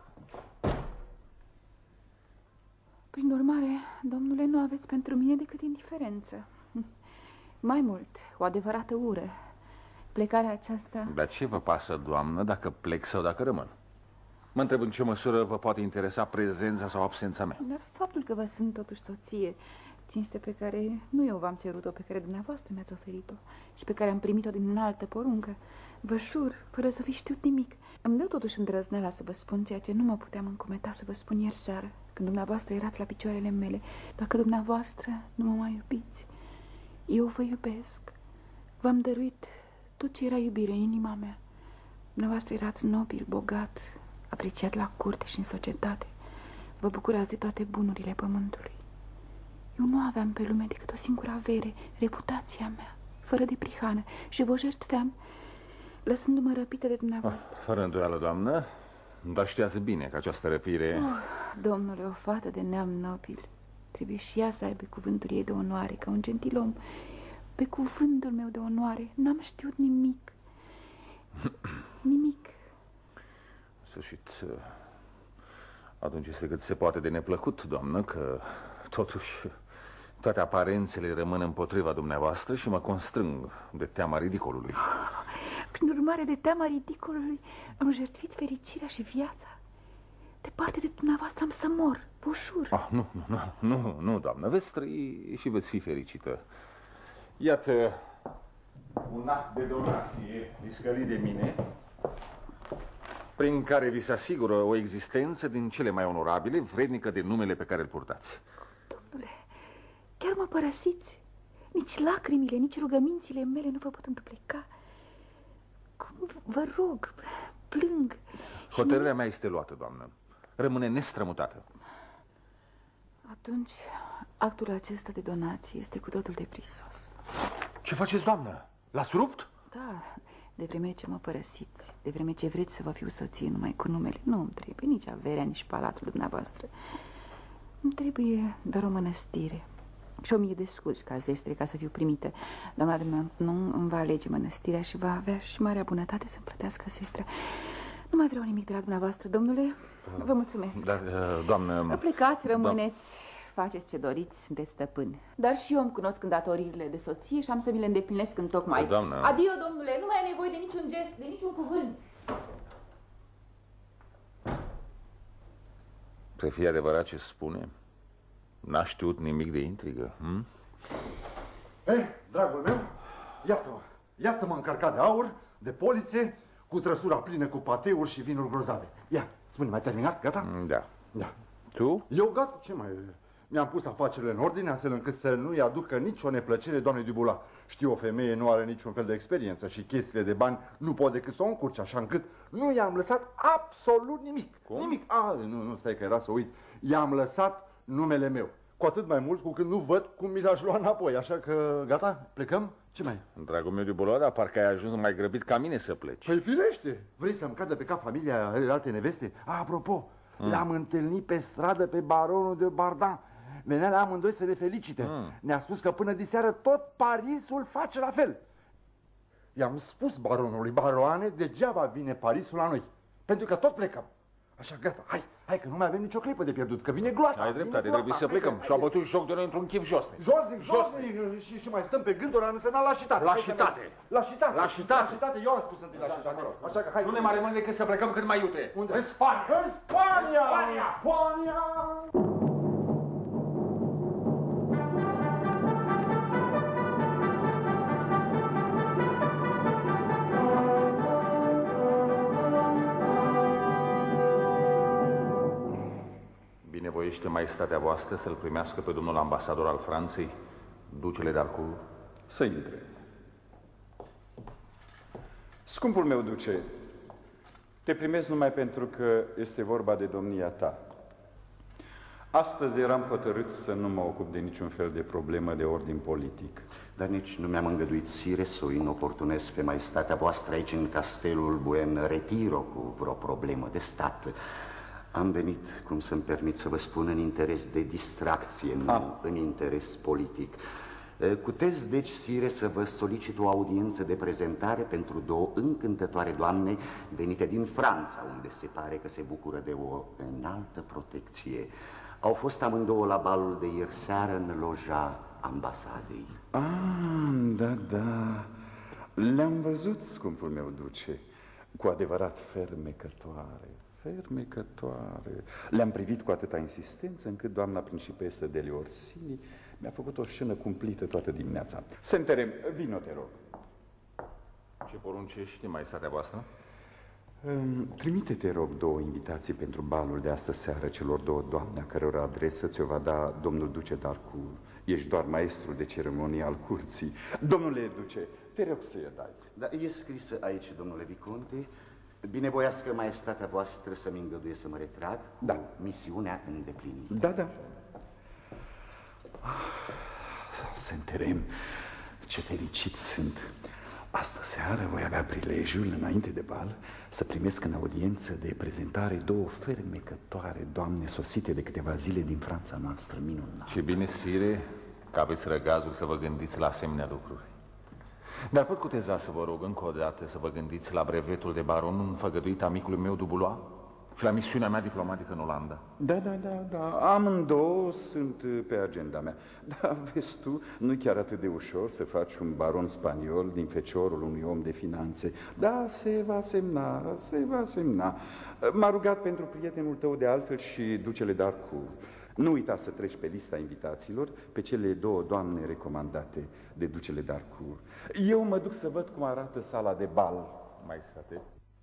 Prin urmare, domnule, nu aveți pentru mine decât indiferență. Mai mult, o adevărată ură. Plecarea aceasta... Dar ce vă pasă, doamnă, dacă plec sau dacă rămân? Mă întreb în ce măsură vă poate interesa prezența sau absența mea. Dar faptul că vă sunt totuși soție, cinste pe care nu eu v-am cerut-o, pe care dumneavoastră mi-ați oferit-o și pe care am primit-o din înaltă poruncă, vă jur, fără să fi știut nimic, îmi dă totuși îndrăzneala să vă spun ceea ce nu mă puteam încumeta să vă spun ieri seară, când dumneavoastră erați la picioarele mele. Dacă dumneavoastră nu mă mai iubiți, eu vă iubesc. V-am dăruit tot ce era iubire în inima mea. Dumneavoastră erați nobil, bogat, apreciat la curte și în societate. Vă bucurați de toate bunurile pământului. Eu nu aveam pe lume decât o singură avere, reputația mea, fără de prihană, și vă jertfeam, lăsându-mă răpită de dumneavoastră. Fără îndoială, doamnă, dar știați bine că această răpire... Domnule, o fată de neam nobil trebuie și ea să aibă cuvântul ei de onoare, ca un gentilom. Pe cuvântul meu de onoare n-am știut nimic. Nimic. În sfârșit, atunci este cât se poate de neplăcut, doamnă, că totuși toate aparențele rămân împotriva dumneavoastră și mă constrâng de teama ridicolului. Prin urmare, de teama ridicolului am jertfit fericirea și viața. Departe de dumneavoastră am să mor, vă jur. Nu, doamnă, veți trăi și veți fi fericită. Iată un act de donație iscălit de mine, prin care vi se asigură o existență din cele mai onorabile, vrednică de numele pe care îl purtați. Domnule, chiar mă părăsiți? Nici lacrimile, nici rugămințile mele nu vă pot întâmpleca. Vă rog, plâng. Hotărârea mea este luată, doamnă. Rămâne nestrămutată. Atunci, actul acesta de donație este cu totul deprisos. Ce faceți, doamnă? L-ați rupt? Da, de vreme ce mă părăsiți, de vreme ce vreți să vă fiu soție numai cu numele, nu îmi trebuie nici averea, nici palatul dumneavoastră. Îmi trebuie doar o mănăstire și 1000 de scuzi ca zestre, ca să fiu primită. Doamna de Maintenon îmi va alege mănăstirea și va avea și marea bunătate să-mi plătească zestra. Nu mai vreau nimic de la dumneavoastră, domnule. Vă mulțumesc. Dar, doamnă... Plecați, rămâneți, faceți ce doriți, sunteți stăpâni. Dar și eu îmi cunosc îndatoririle de soție și am să mi le îndeplinesc întocmai. Doamnă... Adio, domnule, nu mai ai nevoie de niciun gest, de niciun cuvânt. Să fie adevărat ce spune? N-a știut nimic de intrigă, Dragul meu, iată-mă încărcat de aur, de polițe, cu trăsura plină cu pateuri și vinuri grozave. Ia, spune, mai terminat? Gata? Da. Tu? Eu gata, ce mai... Mi-am pus afacerile în ordine, astfel încât să nu-i aducă nicio neplăcere doamnei Duboula. Știu, o femeie nu are niciun fel de experiență și chestiile de bani nu pot decât să o încurce, așa încât nu i-am lăsat absolut nimic. Cum? Nimic. Nu, stai că era să uit. I-am lăsat numele meu. Cu atât mai mult cu când nu văd cum mi l-aș lua înapoi. Așa că, gata, plecăm? Ce mai? Dragul meu Duboula, dar parcă ai ajuns mai grăbit ca mine să pleci. Păi firește! Vrei să-mi cadă pe cap familia alte neveste? Apropo, l-am întâlnit pe stradă pe baronul de Bardan. Venea la amândoi să ne felicite. Ne-a spus că până diseară tot Parisul face la fel. I-am spus baronului: baroane, degeaba vine Parisul la noi, pentru că tot plecăm. Așa, gata, Hai că nu mai avem nicio clipă de pierdut, că vine gloata. Ai dreptate, trebuie să plecăm. Și-au bătut joc de noi într-un chip josnic. Josnic. Și mai stăm pe gânduri, am însemnat lașitate. Lașitate, eu am spus întâi lașitate. Așa că hai. Nu ne mai rămâne decât să plecăm cât mai iute. Unde? În Spania! În Spania! Binevoiește maestatea voastră să-l primească pe domnul ambasador al Franței, ducele d'Harcourt? Să intre. Scumpul meu duce, te primesc numai pentru că este vorba de domnia ta. Astăzi eram hotărât să nu mă ocup de niciun fel de problemă de ordin politic. Dar nici nu mi-am îngăduit, sire, să o inoportunez pe maestatea voastră aici în castelul Buen Retiro cu vreo problemă de stat. Am venit, cum să-mi permit să vă spun, în interes de distracție, nu în interes politic. Puteți, deci, sire, să vă solicit o audiență de prezentare pentru două încântătoare doamne venite din Franța, unde se pare că se bucură de o înaltă protecție. Au fost amândouă la balul de ieri seară în loja ambasadei. Da. Le-am văzut, scumpul meu duce, cu adevărat fermecătoare. Le-am privit cu atâta insistență încât doamna principesă Deli Orsini mi-a făcut o scenă cumplită toată dimineața. Senterem, vino, te rog. Ce poruncești, maestatea voastră? Trimite, te rog, două invitații pentru balul de astă seară celor două doamne, a căror adresă ți-o va da domnul duce d'Harcourt. Ești doar maestru de ceremonie al curții. Domnule duce, te rog să-i dai. Da, e scrisă aici, domnule Viconte. Binevoiască maestatea voastră să-mi îngăduie să mă retrag cu misiunea îndeplinită. Da. Senterem, ce fericit sunt. Astă seară voi avea prilejul, înainte de bal, să primesc în audiență de prezentare două fermecătoare doamne sosite de câteva zile din Franța noastră minunată. Ce bine, sire, că aveți răgazul să vă gândiți la asemenea lucruri. Dar pot cuteza să vă rog încă o dată să vă gândiți la brevetul de baron înfăgăduit amicului meu Dubulois și la misiunea mea diplomatică în Olanda. Da, amândouă sunt pe agenda mea. Dar vezi tu, nu-i chiar atât de ușor să faci un baron spaniol din feciorul unui om de finanțe. Da, se va semna. M-a rugat pentru prietenul tău de altfel și ducele d'Harcourt. Nu uita să treci pe lista invitațiilor pe cele două doamne recomandate de ducele d'Harcourt. Eu mă duc să văd cum arată sala de bal. Maestate.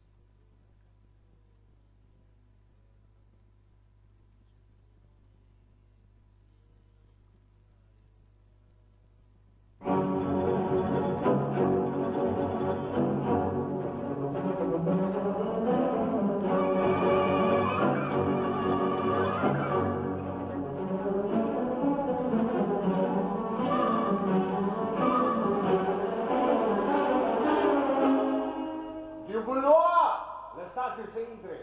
Lăsați-l să intre.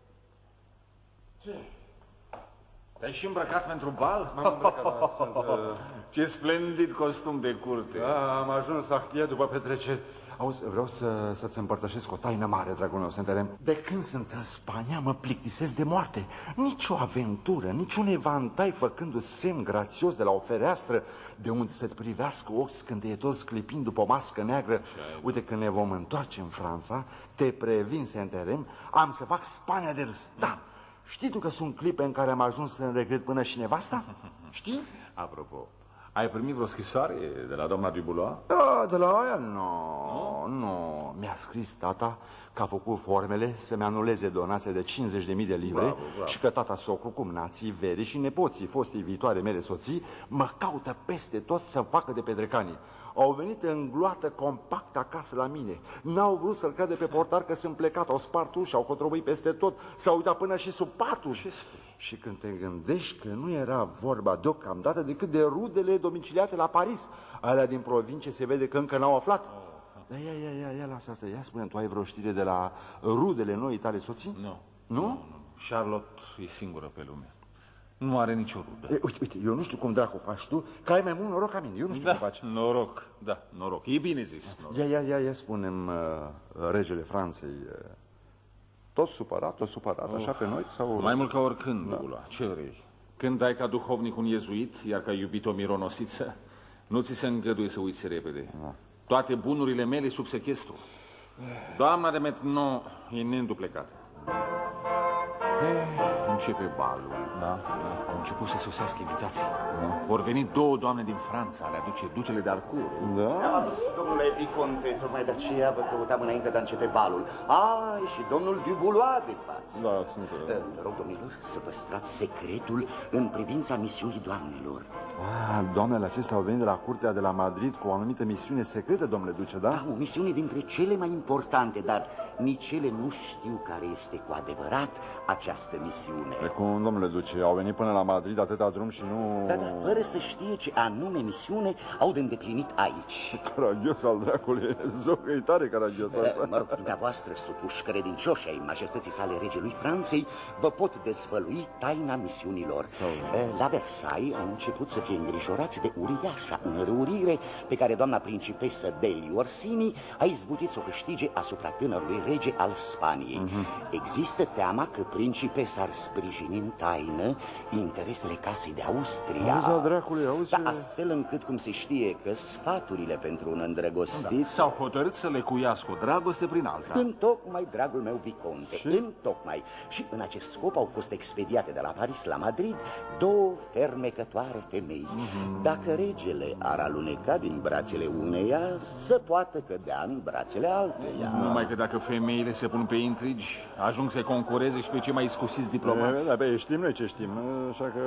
Ce? Te-ai și îmbrăcat pentru bal? M-am îmbrăcat, da, sunt... Ce splendid costum de curte. Da, am ajuns Ahtia după petreceri. Auzi, vreau să-ți împărtășesc o taină mare, dragul meu, Senterem. De când sunt în Spania, mă plictisesc de moarte. Nici o aventură, nici un evantai făcându-ți semn grațios de la o fereastră de unde să-ți privească ochi scânteitori sclipind după o mască neagră. Uite, când ne vom întoarce în Franța, te previn, Senterem, am să fac Spania de râs. Da, știi tu că sunt clipe în care am ajuns să regret până și nevasta? Știi? Apropo, ai primit vreo scrisoare de la doamna Dubulois? Da, de la aia nu. Mi-a scris tata că a făcut formele să-mi anuleze donația de 50.000 de livre. Bravo. Și că tata socru, cumnații, veri și nepoții fostei viitoare mele soții mă caută peste tot să-mi facă de pedrecanii. Au venit în gloată compact acasă la mine. N-au vrut să-l crede pe portar că sunt plecat. Au spart ușa, au cotrobăit peste tot. S-au uitat până și sub patul. Și când te gândești că nu era vorba deocamdată decât de rudele domiciliate la Paris, alea din provincie se vede că încă n-au aflat. Dar ia, lasă asta, ia spune, tu ai vreo știre de la rudele noi tale soții? Nu? Charlotte e singură pe lume. Nu are nicio rudă. Uite, eu nu știu cum dracu faci tu, că ai mai mult noroc ca mine, eu nu știu cum faci. Noroc, e bine zis. Ia, spune-mi, regele Franței, tot supărat, așa pe noi? Sau... Mai mult ca oricând, Dubula. Ce vrei? Când ai ca duhovnic un iezuit, iar ca iubit o mironosiță, nu ți se îngăduie să uiți repede. Toate bunurile mele sub sechestru. Doamna de Maintenon e neînduplecată. Începe balul. Au început să sosească invitații. Vor veni 2 doamne din Franța, le aduce ducele de Arcur. Am adus, domnule Viconte, tocmai de aceea vă căutam înainte de a începe balul. Și domnul Dubulois de față. Da, sunt... Vă rog, domnilor, să păstrați secretul în privința misiunii doamnelor. Doamnele acestea au venit de la curtea de la Madrid cu o anumită misiune secretă, domnule duce, da? Da, o misiune dintre cele mai importante, dar nici ele nu știu care este cu adevărat această misiune. Cum, domnule duce, au venit până la Madrid atâta drum și nu... Da, fără să știe ce anume misiune au de îndeplinit aici. Caragios al dracului, zău, e tare caragios asta. Mă rog, dumneavoastră, supuși credincioși ai majestății sale regelui Franței, vă pot dezvălui taina misiunilor. La Versailles au început să fie îngrijorați de uriașa înrăurire pe care doamna principesă Deli Orsini a izbutit să o câștige asupra tânărului rege al Spaniei. Există teama că principesa ar sprijini în taină interesele casei de Austria. Auzi, dracului, auzi... Da, astfel încât, cum se știe, că sfaturile pentru un îndrăgostit... S-au hotărât să le cuiască o dragoste prin alta. Întocmai, dragul meu Viconte, întocmai. Și în acest scop au fost expediate de la Paris la Madrid 2 fermecătoare femei. Dacă regele ar aluneca din brațele uneia, să poată cădea în brațele alteia. Numai că dacă femeile se pun pe intrigi, ajung să concureze și pe cei mai iscusiți diplomați. Da, știm noi ce știm, așa că...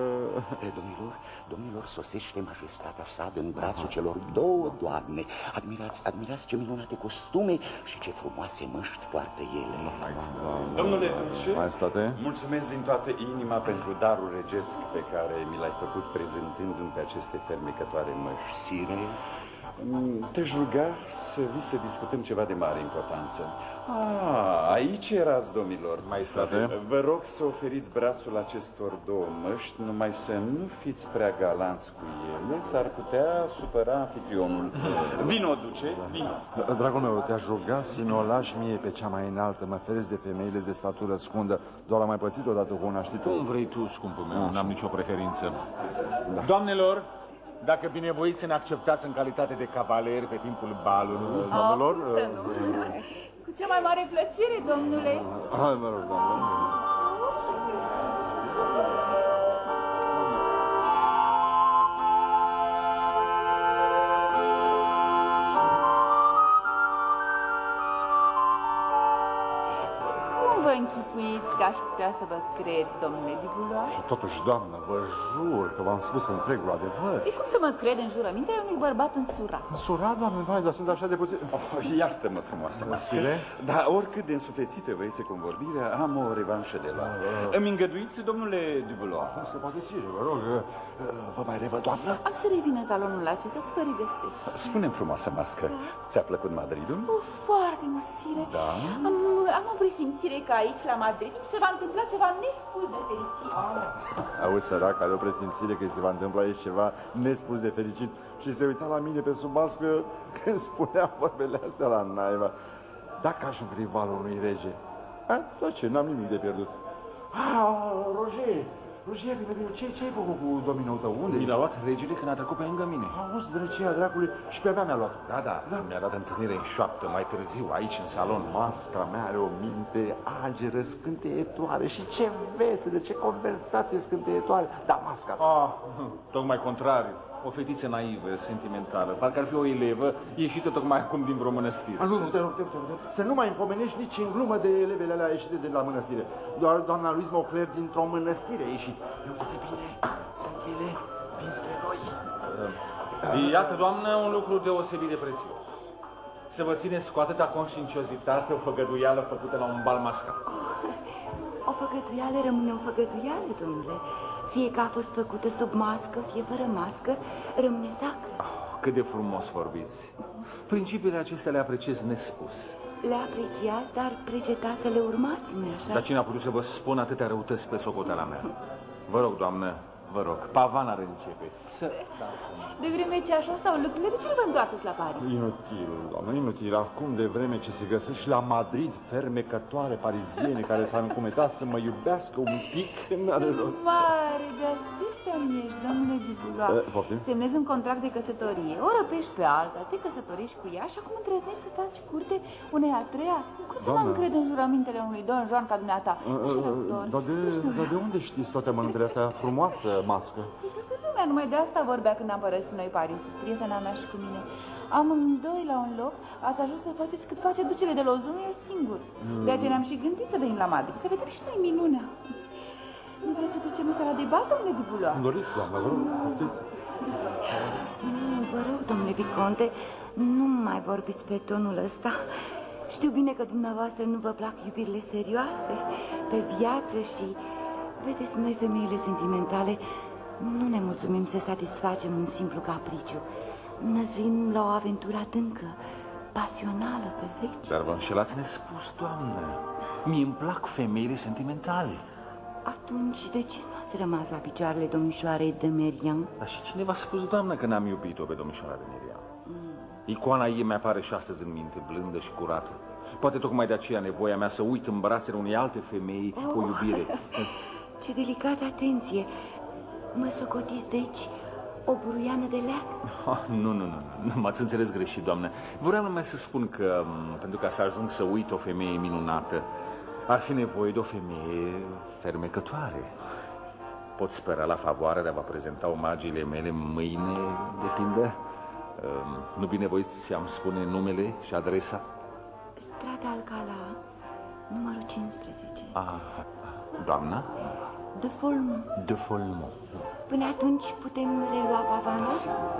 Domnilor, sosește majestatea sa în brațul celor 2 doamne. Admirați ce minunate costume și ce frumoase măști poartă ele. Domnule duce, Maestate, mulțumesc din toată inima pentru darul regesc pe care mi l-ai făcut prezentându-mi pe aceste fermecătoare măști. Sire, te-aș ruga să vii să discutăm ceva de mare importanță. Aici erați, domnilor. Maestate. Vă rog să oferiți brațul acestor 2 măști, numai să nu fiți prea galanți cu ele, s-ar putea supăra anfitrionul. Vino, duce, vino. Dragul meu, te-aș ruga să mi o lași mie pe cea mai înaltă, mă feresc de femeile de statură scundă, doar am mai pățit odată cu una, știi tu? Cum vrei tu, scumpul meu, n-am nicio preferință. Doamnelor, dacă binevoiți să ne acceptați în calitate de cavaleri pe timpul balului, domnilor... Cu cea mai mare plăcere, domnule. Hai, mă rog, doamne. Cum vă închipuiți că aș putea să vă cred, domnule Dubulois? Și totuși, doamnă, vă jur că v-am spus întregul adevăr. E cum să mă cred în jurăminte unui bărbat însurat? Însurat, doamne, vai, dar sunt așa de puțin... Iartă-mă, frumoasă Masile. Dar oricât de însuflețită vă este convorbirea, am o revanșă de luat. Îmi îngăduiți, domnule Dubulois? Cum se poate, Sire, vă rog, vă mai revăd, doamnă? Am să revin în salonul acesta să vă regăsesc. Spune-mi, frumoasă mască, ți-a plăcut Madridul? Foarte mult, Sire. Da? Am o presimțire că aici, la Madrid, se va întâmpla ceva nespus de fericit. Auzi, sărac, are o presimțire că se va întâmpla aici ceva nespus de fericit și se uita la mine pe sub mască când spunea vorbele astea la naiba. Dacă ajung rivalul unui rege, tot ce, n-am nimic de pierdut. Roger, vino, ce ai făcut cu domniul tău? Unde? Mi l-a luat regele când a trecut pe lângă mine. Auzi, drăcia dracului, și pe a mea mi-a luat. Da. Mi-a dat întâlnire în șoaptă mai târziu, aici, în salon. Masca mea are o minte ageră, scânteietoare și ce veselă, ce conversație scânteietoare. Da, masca. Tocmai contrariu. O fetiță naivă, sentimentală, parcă ar fi o elevă ieșită tocmai acum din vreo mănăstire. Nu, te rog, să nu mai împomenești nici în glumă de elevele alea ieșite de la mănăstire. Doar doamna Louise Mauclair dintr-o mănăstire a ieșit. Uite bine, sunt ele vin spre noi. Iată, doamnă, un lucru deosebit de prețios. Să vă țineți cu atâta conștiinciozitate o făgăduială făcută la un bal mascat. O făgăduială rămâne o făgăduială, domnule. Fie că a fost făcută sub mască, fie fără mască, rămâne sacră. Cât de frumos vorbiți. Principiile acestea le apreciez nespus. Le apreciați, dar precetați să le urmați, nu-i așa? Dar cine a putut să vă spun atâtea răutăți pe socoteala mea? Vă rog, doamnă, Vă rog, Pavan ar începe. De vreme ce așa stau lucrurile, de ce nu vă întoarceți la Paris? Inutil, doamnă, inutil. Acum de vreme ce se găsește la Madrid fermecătoare pariziene care s-a încumetat să mă iubească un pic, n-are rost. Mare, de aceștia mi-ești, domnule Dubulois. Poftim? Semnezi un contract de căsătorie, o răpești pe alta, te căsătorești cu ea și acum îndrăznești să faci curte unei a treia? Cum să mă încred în jurămintele unui Don Juan ca dumneata? Așa, doctor, Dar de unde știți toate amănuntele astea? Frumoasă mască. Toată lumea numai de asta vorbea când am părăsit noi Paris, prietena mea și cu mine. Amândoi la un loc ați ajuns să faceți cât face ducele de Lozum el singur. De aceea ne-am și gândit să venim la Madrid, să vedem și noi minunea. Nu vreți să ducem în sala de bal, domnule Dubulois? Îmi doriți, doamnă, vă rog, poftiți. Nu, vă rog, domnule Viconte, nu mai vorbiți pe tonul ăsta. Știu bine că dumneavoastră nu vă plac iubirile serioase, pe viață și... Vedeți, noi femeile sentimentale nu ne mulțumim să satisfacem un simplu capriciu. Năzuim la o aventură adâncă, pasională pe veci. Dar vă înșelați nespus, doamnă. Mie-mi plac femeile sentimentale. Atunci, de ce nu ați rămas la picioarele domnișoarei de Merian? Dar și cine v-a spus, doamnă, că n-am iubit-o pe domnișoara de Merian? Icoana ei mi-apare și astăzi în minte, blândă și curată. Poate tocmai de aceea nevoia mea să uit în brațele unei alte femei o iubire. Ce delicată atenție! Mă socotiți, deci, o buruiană de leac? Nu, m-ați înțeles greșit, doamnă. Vreau numai să spun că, pentru ca să ajung să uit o femeie minunată, ar fi nevoie de o femeie fermecătoare. Pot spera la favoarea de a vă prezenta omagiile mele mâine, de pildă? Nu binevoiți am spune numele și adresa? Strada Alcalá, numărul 15. Doamna? De Folmont. De Folmont. Până atunci putem relua Pavanul?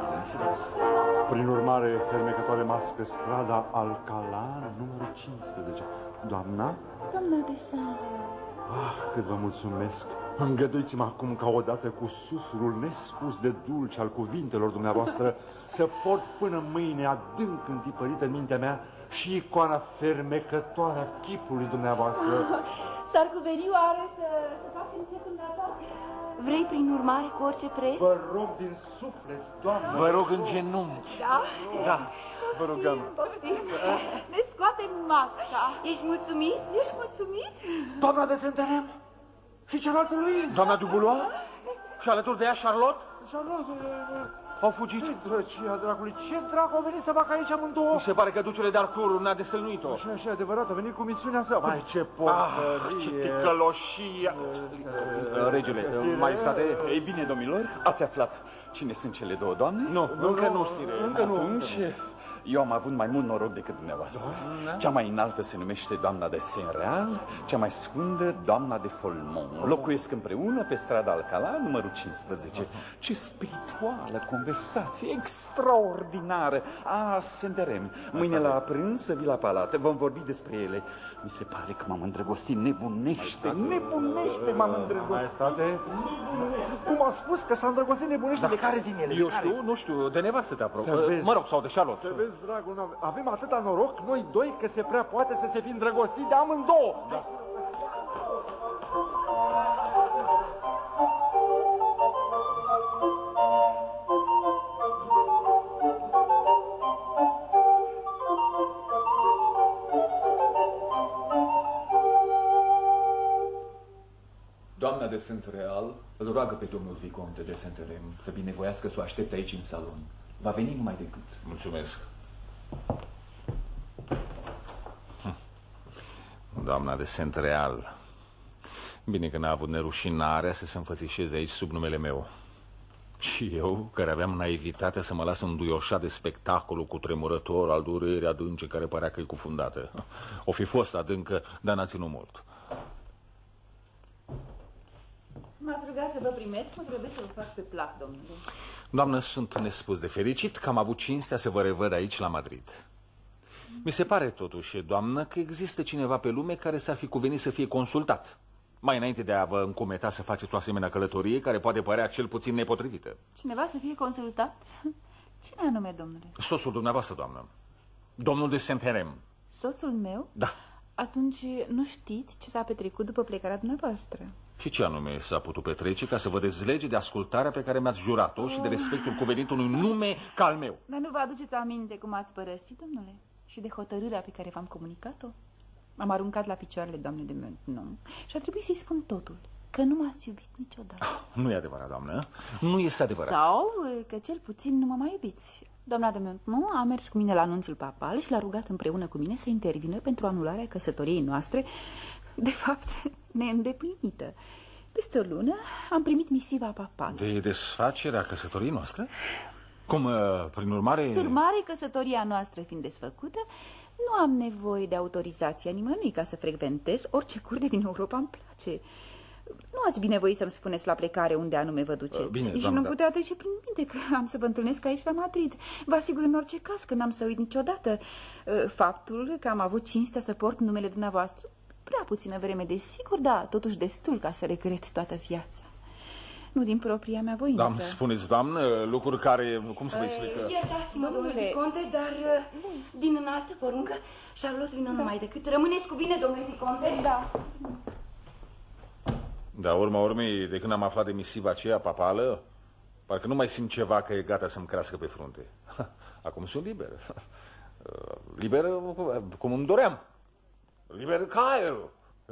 Prin urmare, fermecătoare mască, strada Alcalá, numărul 15. Doamna? Doamna de Saint-Réal. Cât vă mulțumesc. Îngăduiți-mă acum ca odată cu susurul nespus de dulce al cuvintelor dumneavoastră să port până mâine adânc întipărită în mintea mea și icoana fermecătoare a chipului dumneavoastră. S-ar cuveni oare să facem ce dumneata? Vrei, prin urmare, cu orice preț? Vă rog din suflet, doamnă. Vă rog în genunchi. Da, vă rugăm. Ne scoatem masca. Ești mulțumit? Ești mulțumit? Doamna de Saint-Réal și cealaltă Louise. Doamna Dubulois? Și alături de ea Charlotte? Charlotte, au fugit. Ce drăcia dracului, ce dracu au venit să facă aici amândouă? Mi se pare că ducele de Arcurul ne-a destălnuit-o. Așa, adevărat, a venit cu misiunea sa. Vai, ce porcărie! Ce ticăloșie! Regele, maestate... Ei bine, domnilor, ați aflat cine sunt cele două doamne? Nu, încă nu, sire. Atunci, eu am avut mai mult noroc decât dumneavoastră. Cea mai înaltă se numește doamna de Saint-Réal, cea mai scundă doamna de Folmont. Locuiesc împreună pe strada Alcalá, numărul 15. Ce spirituală conversație, extraordinară! Saint-Rémy, mâine la prânz să vii la palat, vom vorbi despre ele. Mi se pare că m-am îndrăgostit nebunește m-am îndrăgostit. Maestate, cum a spus că s-a îndrăgostit nebunește? De care din ele? Eu știu, nu știu, de nevastă te apropo. Mă rog, sau de Charlotte. Să vezi, dragul, avem atâta noroc, noi doi, că se prea poate să se fi îndrăgostit de amândouă. Da. Doamna de Saint-Réal îl roagă pe domnul Viconte de Saint-Rémy să binevoiască să o aștepte aici în salon. Va veni numai decât. Mulțumesc. Doamna de Saint-Réal. Bine că n-a avut nerușinarea să se înfățișeze aici sub numele meu. Și eu, care aveam naivitatea să mă las înduioșat de spectacolul cutremurător al durerii adânce care părea că e cufundată. O fi fost adâncă, dar n-a ținut mult. M-ați rugat să vă primesc, mă trebuie să vă fac pe plac, domnule. Doamnă, sunt nespus de fericit că am avut cinstea să vă revăd aici la Madrid. Mi se pare totuși, doamnă, că există cineva pe lume care s-ar fi cuvenit să fie consultat, mai înainte de a vă încumeta să faceți o asemenea călătorie care poate părea cel puțin nepotrivită. Cineva să fie consultat? Cine anume, domnule? Soțul dumneavoastră, doamnă. Domnul de Saint-Rémy. Soțul meu? Da. Atunci nu știți ce s-a petrecut după plecarea dumneavoastră? Și ce anume s-a putut petrece ca să vă dezlege de ascultarea pe care mi-ați jurat-o și de respectul cuvenit unui nume ca al meu? Dar nu vă aduceți aminte cum ați părăsit, domnule? Și de hotărârea pe care v-am comunicat-o? M-am aruncat la picioarele doamnei de Maintenon și a trebuit să-i spun totul, că nu m-ați iubit niciodată. Nu e adevărat, doamnă, nu este adevărat. Sau că cel puțin nu mă mai iubiți. Doamna de Maintenon a mers cu mine la anunțul papal și l-a rugat împreună cu mine să intervină pentru anularea căsătoriei noastre, de fapt neîndeplinită. Peste o lună am primit misiva papală. De desfacerea căsătoriei noastre? Cum, prin urmare... Prin urmare, căsătoria noastră fiind desfăcută, nu am nevoie de autorizația nimănui ca să frecventez orice curte din Europa îmi place. Nu ați binevoit să-mi spuneți la plecare unde anume vă duceți. Bine, și nu putea trece prin minte că am să vă întâlnesc aici la Madrid. Vă asigur în orice caz că n-am să uit niciodată faptul că am avut cinstea să port numele dumneavoastră. Prea puțină vreme, desigur, dar totuși destul ca să regret toată viața. Nu din propria mea voință. Da, spuneți, doamnă, lucruri care, cum să vă explic? Iertați-mă, domnule Viconte, dar din înaltă poruncă, Charlotte nu numai decât. Rămâneți cu bine, domnule Viconte? Da. Da, urma urmei, de când am aflat de misiva aceea papală, parcă nu mai simt ceva că e gata să-mi crească pe frunte. Acum sunt liber. Liber cum îmi doream. Liber ca aerul.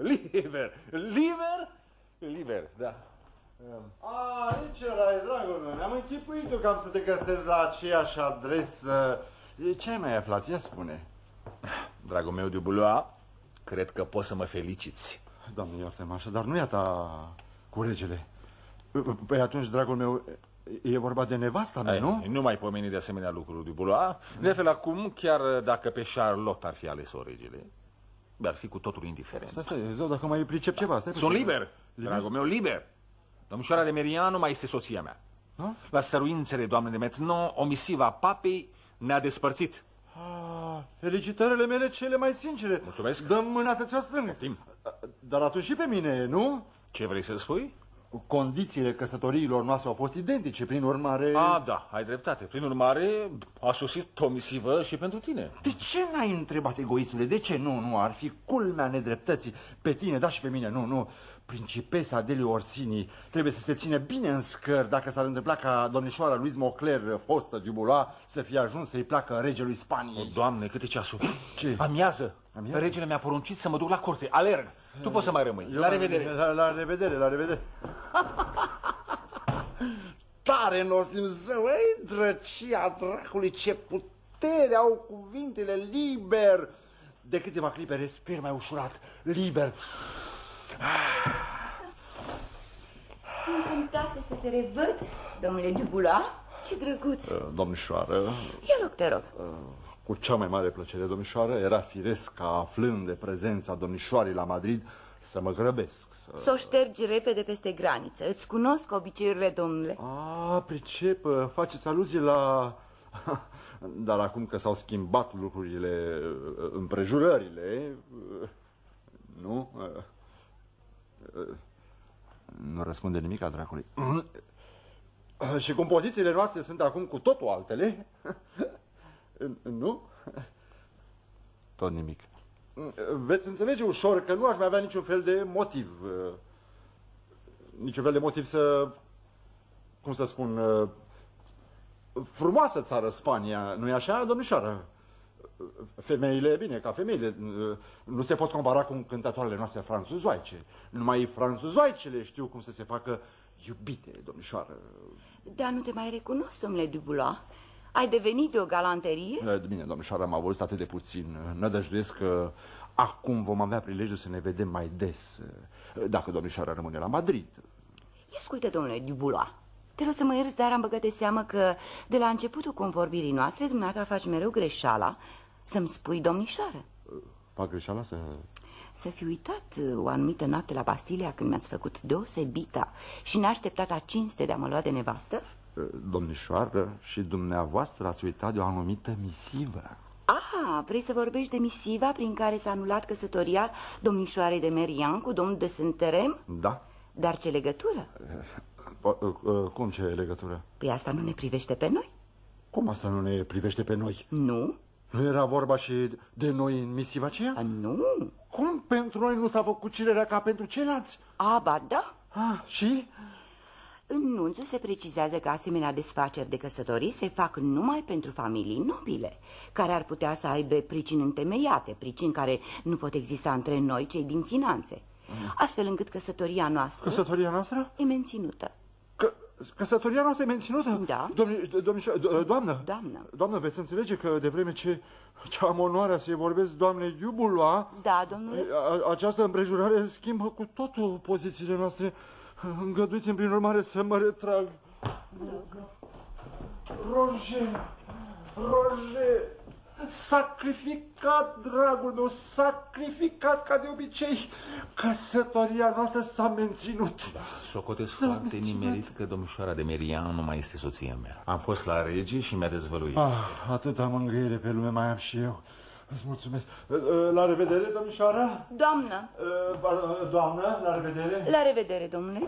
Liber, da. Aici erai, dragul meu. Mi-am închipuit-o că am să te găsesc la aceeași adresă. Ce ai mai aflat? Ia spune. Dragul meu, Dubulois, cred că poți să mă feliciți. Doamne, iartă-mă așa, dar nu e a ta cu regele. Păi atunci, dragul meu, e vorba de nevasta mea, nu? Nu mai pomeni de asemenea lucruri, Dubulois. De fel acum, chiar dacă pe Charlotte ar fi ales-o regele, ar fi cu totul indiferent. Stai, zău, dacă mai pricep ceva. Sunt liber, dragul meu, liber. Domnișoara de Merian nu mai este soția mea. La stăruințele doamnei de Maintenon, o misivă a papei ne-a despărțit. Felicitările mele cele mai sincere. Mulțumesc. Dăm mâna să ți-o strâng. Dar atunci și pe mine, nu? Ce vrei să spui? Condițiile căsătoriilor noastre au fost identice, prin urmare... Da, ai dreptate. Prin urmare, a sosit o misivă și pentru tine. De ce n-ai întrebat, egoistule? De ce nu? Ar fi culmea nedreptății. Pe tine, da, și pe mine, nu. Principesa Adelie Orsini trebuie să se ține bine în scări dacă s-ar întâmpla ca domnișoara Louise Mauclair, fostă Dubulois, să fie ajuns să-i placă regelui Spaniei. O, Doamne, cât e ceasul? Ce? Amiază. Regele mi-a poruncit să mă duc la curte. Alerg. Tu poți să mai rămâi. La revedere. La revedere. Tare nostim zău, ei, drăcia dracului, ce putere au cuvintele, liber. De câteva clipe respir mai ușurat, liber. Încântată să te revăd, domnule Dubulois. Ce drăguț. Domnișoară. Ia loc, te rog. Cu cea mai mare plăcere, domnișoară. Era firesc ca, aflând de prezența domnișoarei la Madrid, să mă grăbesc. Să o ștergi repede peste graniță. Îți cunosc obiceiurile, domnule. Pricep, faceți aluzie la... Dar acum că s-au schimbat lucrurile, împrejurările, nu? Nu răspunde nimic a dracului. Și compozițiile noastre sunt acum cu totul altele. Nu? Tot nimic. Veți înțelege ușor că nu aș mai avea niciun fel de motiv. Niciun fel de motiv să... Cum să spun... Frumoasă țară Spania, nu-i așa, domnișoară? Femeile, bine, ca femeile, nu se pot compara cu cântătoarele noastre franțuzoaice. Numai franțuzoaicele știu cum să se facă iubite, domnișoară. Dar nu te mai recunosc, domnule Dubulois. Ai devenit de o galanterie? Bine, domnișoară, am văzut atât de puțin. Nădăjduiesc că acum vom avea prilejul să ne vedem mai des, dacă domnișoara rămâne la Madrid. Ia ascultă, domnule Dubulois. Te rog să mă ierți, dar am băgat de seamă că de la începutul convorbirii noastre, dumneata faci mereu greșeala să-mi spui domnișoară. Fac greșeala să... Să fi uitat o anumită noapte la Bastilia când mi-ați făcut deosebita și neașteptata cinste de a mă lua de nevastă? Domnișoară, și dumneavoastră ați uitat de o anumită misivă. Vrei să vorbești de misiva prin care s-a anulat căsătoria domnișoarei de Merian cu domnul de Saint-Terem? Da. Dar ce legătură? Cum ce legătură? Păi asta nu ne privește pe noi. Cum asta nu ne privește pe noi? Nu. Nu era vorba și de noi în misiva aceea? Nu. Cum pentru noi nu s-a făcut cererea ca pentru ceilalți? Ba da. Și? În nunțul se precizează că asemenea desfaceri de căsătorii se fac numai pentru familii nobile, care ar putea să aibă pricini întemeiate, pricini care nu pot exista între noi, cei din finanțe, astfel încât căsătoria noastră... Căsătoria noastră? E menținută. Căsătoria noastră e menținută? Da. Doamnă, veți înțelege că de vreme ce am onoarea să-i vorbesc doamnei Dubulois... Da, domnule. Această împrejurare schimbă cu totul pozițiile noastre. Îngăduiți-mi prin urmare să mă retrag. Roger, sacrificat, dragul meu, sacrificat ca de obicei. Căsătoria noastră s-a menținut. Da, socotesc foarte nimerit că domnișoara de Merian nu mai este soția mea. Am fost la rege și mi-a dezvăluit. Atâta mângâiere pe lume mai am și eu. Îți mulțumesc. La revedere, domnișoara. Doamnă. Doamnă, la revedere. La revedere, domnule.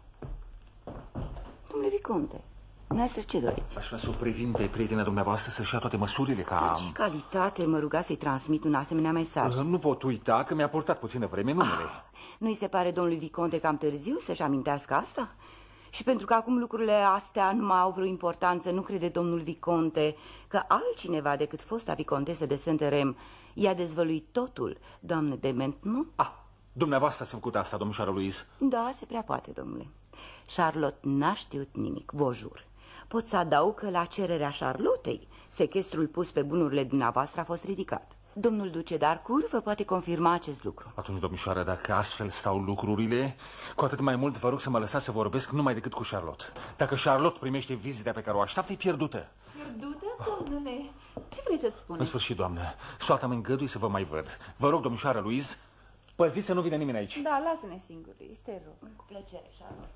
Domnule Viconte, noastră ce doriți? Aș vrea să o previn pe prietena dumneavoastră să-și ia toate măsurile ca... Ce calitate mă ruga să-i transmit un asemenea mesaj? Nu pot uita că mi-a purtat puțină vreme numele. Nu-i se pare domnului Viconte cam târziu să-și amintească asta? Și pentru că acum lucrurile astea nu mai au vreo importanță, nu crede domnul Viconte că altcineva decât fosta vicontesă de Saint-Hérem i-a dezvăluit totul, doamnă de Maintenon? Dumneavoastră ați făcut asta, domnișoara Louise? Da, se prea poate, domnule. Charlotte n-a știut nimic, vă jur. Pot să adaug că la cererea Charlottei, sechestrul pus pe bunurile dumneavoastră a fost ridicat. Domnul duce d'Harcourt vă poate confirma acest lucru. Atunci, domnișoară, dacă astfel stau lucrurile, cu atât mai mult vă rog să mă lăsați să vorbesc numai decât cu Charlotte. Dacă Charlotte primește vizita pe care o așteaptă, e pierdută. Pierdută, domnule? Ce vrei să-ți spun? În sfârșit, doamnă, soarta mă îngădui să vă mai văd. Vă rog, domnișoară Louise, păziți să nu vină nimeni aici. Da, lasă-ne singuri, te rog. Cu plăcere, Charlotte.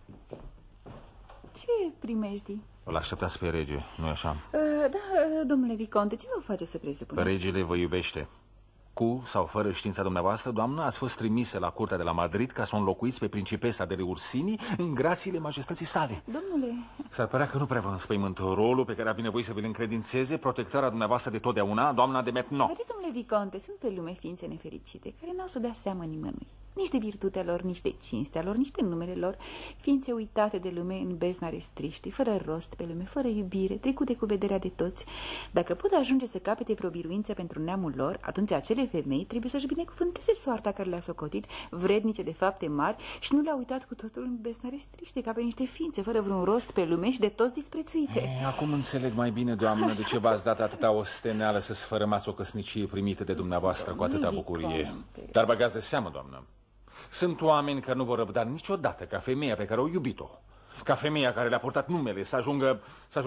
Ce primești? Îl așteptați pe rege, nu-i așa? Da, domnule Viconte, ce vă face să presupuneți? Regele vă iubește. Cu sau fără știința dumneavoastră, doamnă, ați fost trimise la curtea de la Madrid ca să o înlocuiți pe principesa de Ursini în grațiile majestății sale. Domnule... S-ar părea că nu prea vă înspăimântă rolul pe care a binevoit să vi-l încredințeze protectoarea dumneavoastră de totdeauna, doamna de Maintenon. Vedeți, domnule Viconte, sunt pe lume ființe nefericite care n-au să dea seama nimănui. Nici de virtutea lor, nici de cinstea lor, nici de numele lor, ființe uitate de lume în bezna restriște, fără rost pe lume, fără iubire, trecute cu vederea de toți. Dacă pot ajunge să capete vreo biruință pentru neamul lor, atunci acele femei trebuie să-și binecuvânteze soarta care le-a socotit, vrednice de fapte mari, și nu le-a uitat cu totul în bezna restriște, ca pe niște ființe fără vreun rost pe lume și de toți disprețuite. Acum înțeleg mai bine, doamnă, de ce v-ați dat atâta osteneală să sfărâmați o căsnicie primită de dumneavoastră cu atâta bucurie. Dar băgați de seamă, doamnă. Sunt oameni care nu vor răbda niciodată ca femeia pe care au iubit-o, ca femeia care le-a purtat numele să ajungă...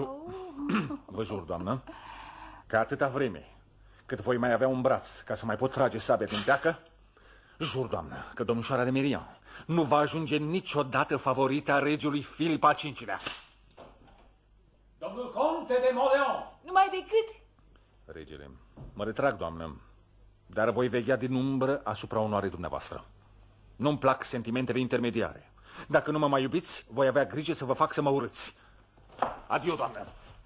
Vă jur, doamnă, că atâta vreme cât voi mai avea un braț ca să mai pot trage sabia din teacă, jur, doamnă, că domnișoara de Merian nu va ajunge niciodată favorita regiului Filip al V-lea. Domnul Conte de Moleon! Numai decât... Regele, mă retrag, doamnă, dar voi veghea din umbră asupra onoarei dumneavoastră. Nu-mi plac sentimentele intermediare. Dacă nu mă mai iubiți, voi avea grijă să vă fac să mă urâți. Adio, doamnă!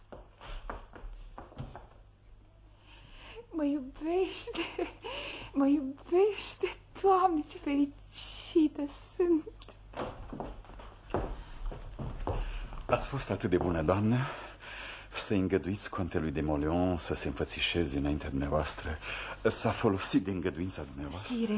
Mă iubește, mă iubește, Doamne, ce fericită sunt! Ați fost atât de bună, doamnă, să îngăduiți contelui de Moleon să se înfățișeze înaintea dumneavoastră. S-a folosit de îngăduința dumneavoastră. Sire.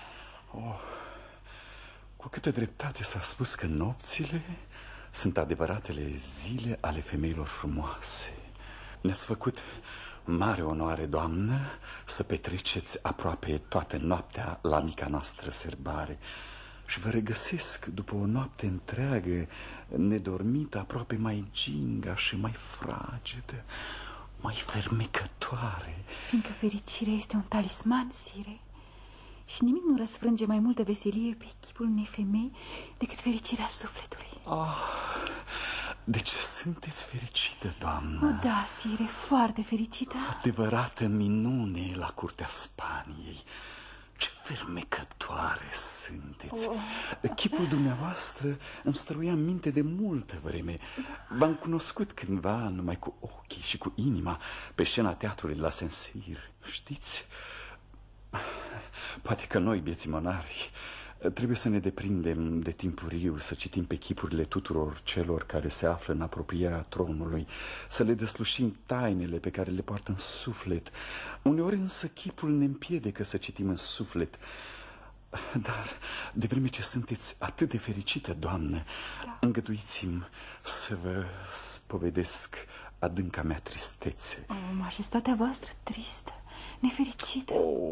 Cu câtă dreptate s-a spus că nopțile sunt adevăratele zile ale femeilor frumoase. Ne-ați făcut mare onoare, doamnă, să petreceți aproape toată noaptea la mica noastră sărbare. Și vă regăsesc după o noapte întreagă, nedormită, aproape mai ginga și mai fragedă, mai fermecătoare. Fiindcă fericirea este un talisman, sire, și nimic nu răsfrânge mai multă veselie pe chipul unei femei decât fericirea sufletului. Deci sunteți fericită, doamnă? O, da, sire, foarte fericită. Adevărată minune la curtea Spaniei. Ce fermecătoare sunteți. Chipul dumneavoastră îmi stăruia în minte de multă vreme. V-am cunoscut cândva numai cu ochii și cu inima pe scena teatrului la Saint-Cyr. Știți, poate că noi, bieții monari, Trebuie să ne deprindem de timpuriu, să citim pe chipurile tuturor celor care se află în apropierea tronului, să le deslușim tainele pe care le poartă în suflet. Uneori însă chipul ne împiedică să citim în suflet. Dar, de vreme ce sunteți atât de fericită, doamnă, îngăduiți-mi să vă spovedesc adânca mea tristețe. Majestatea voastră tristă, nefericită.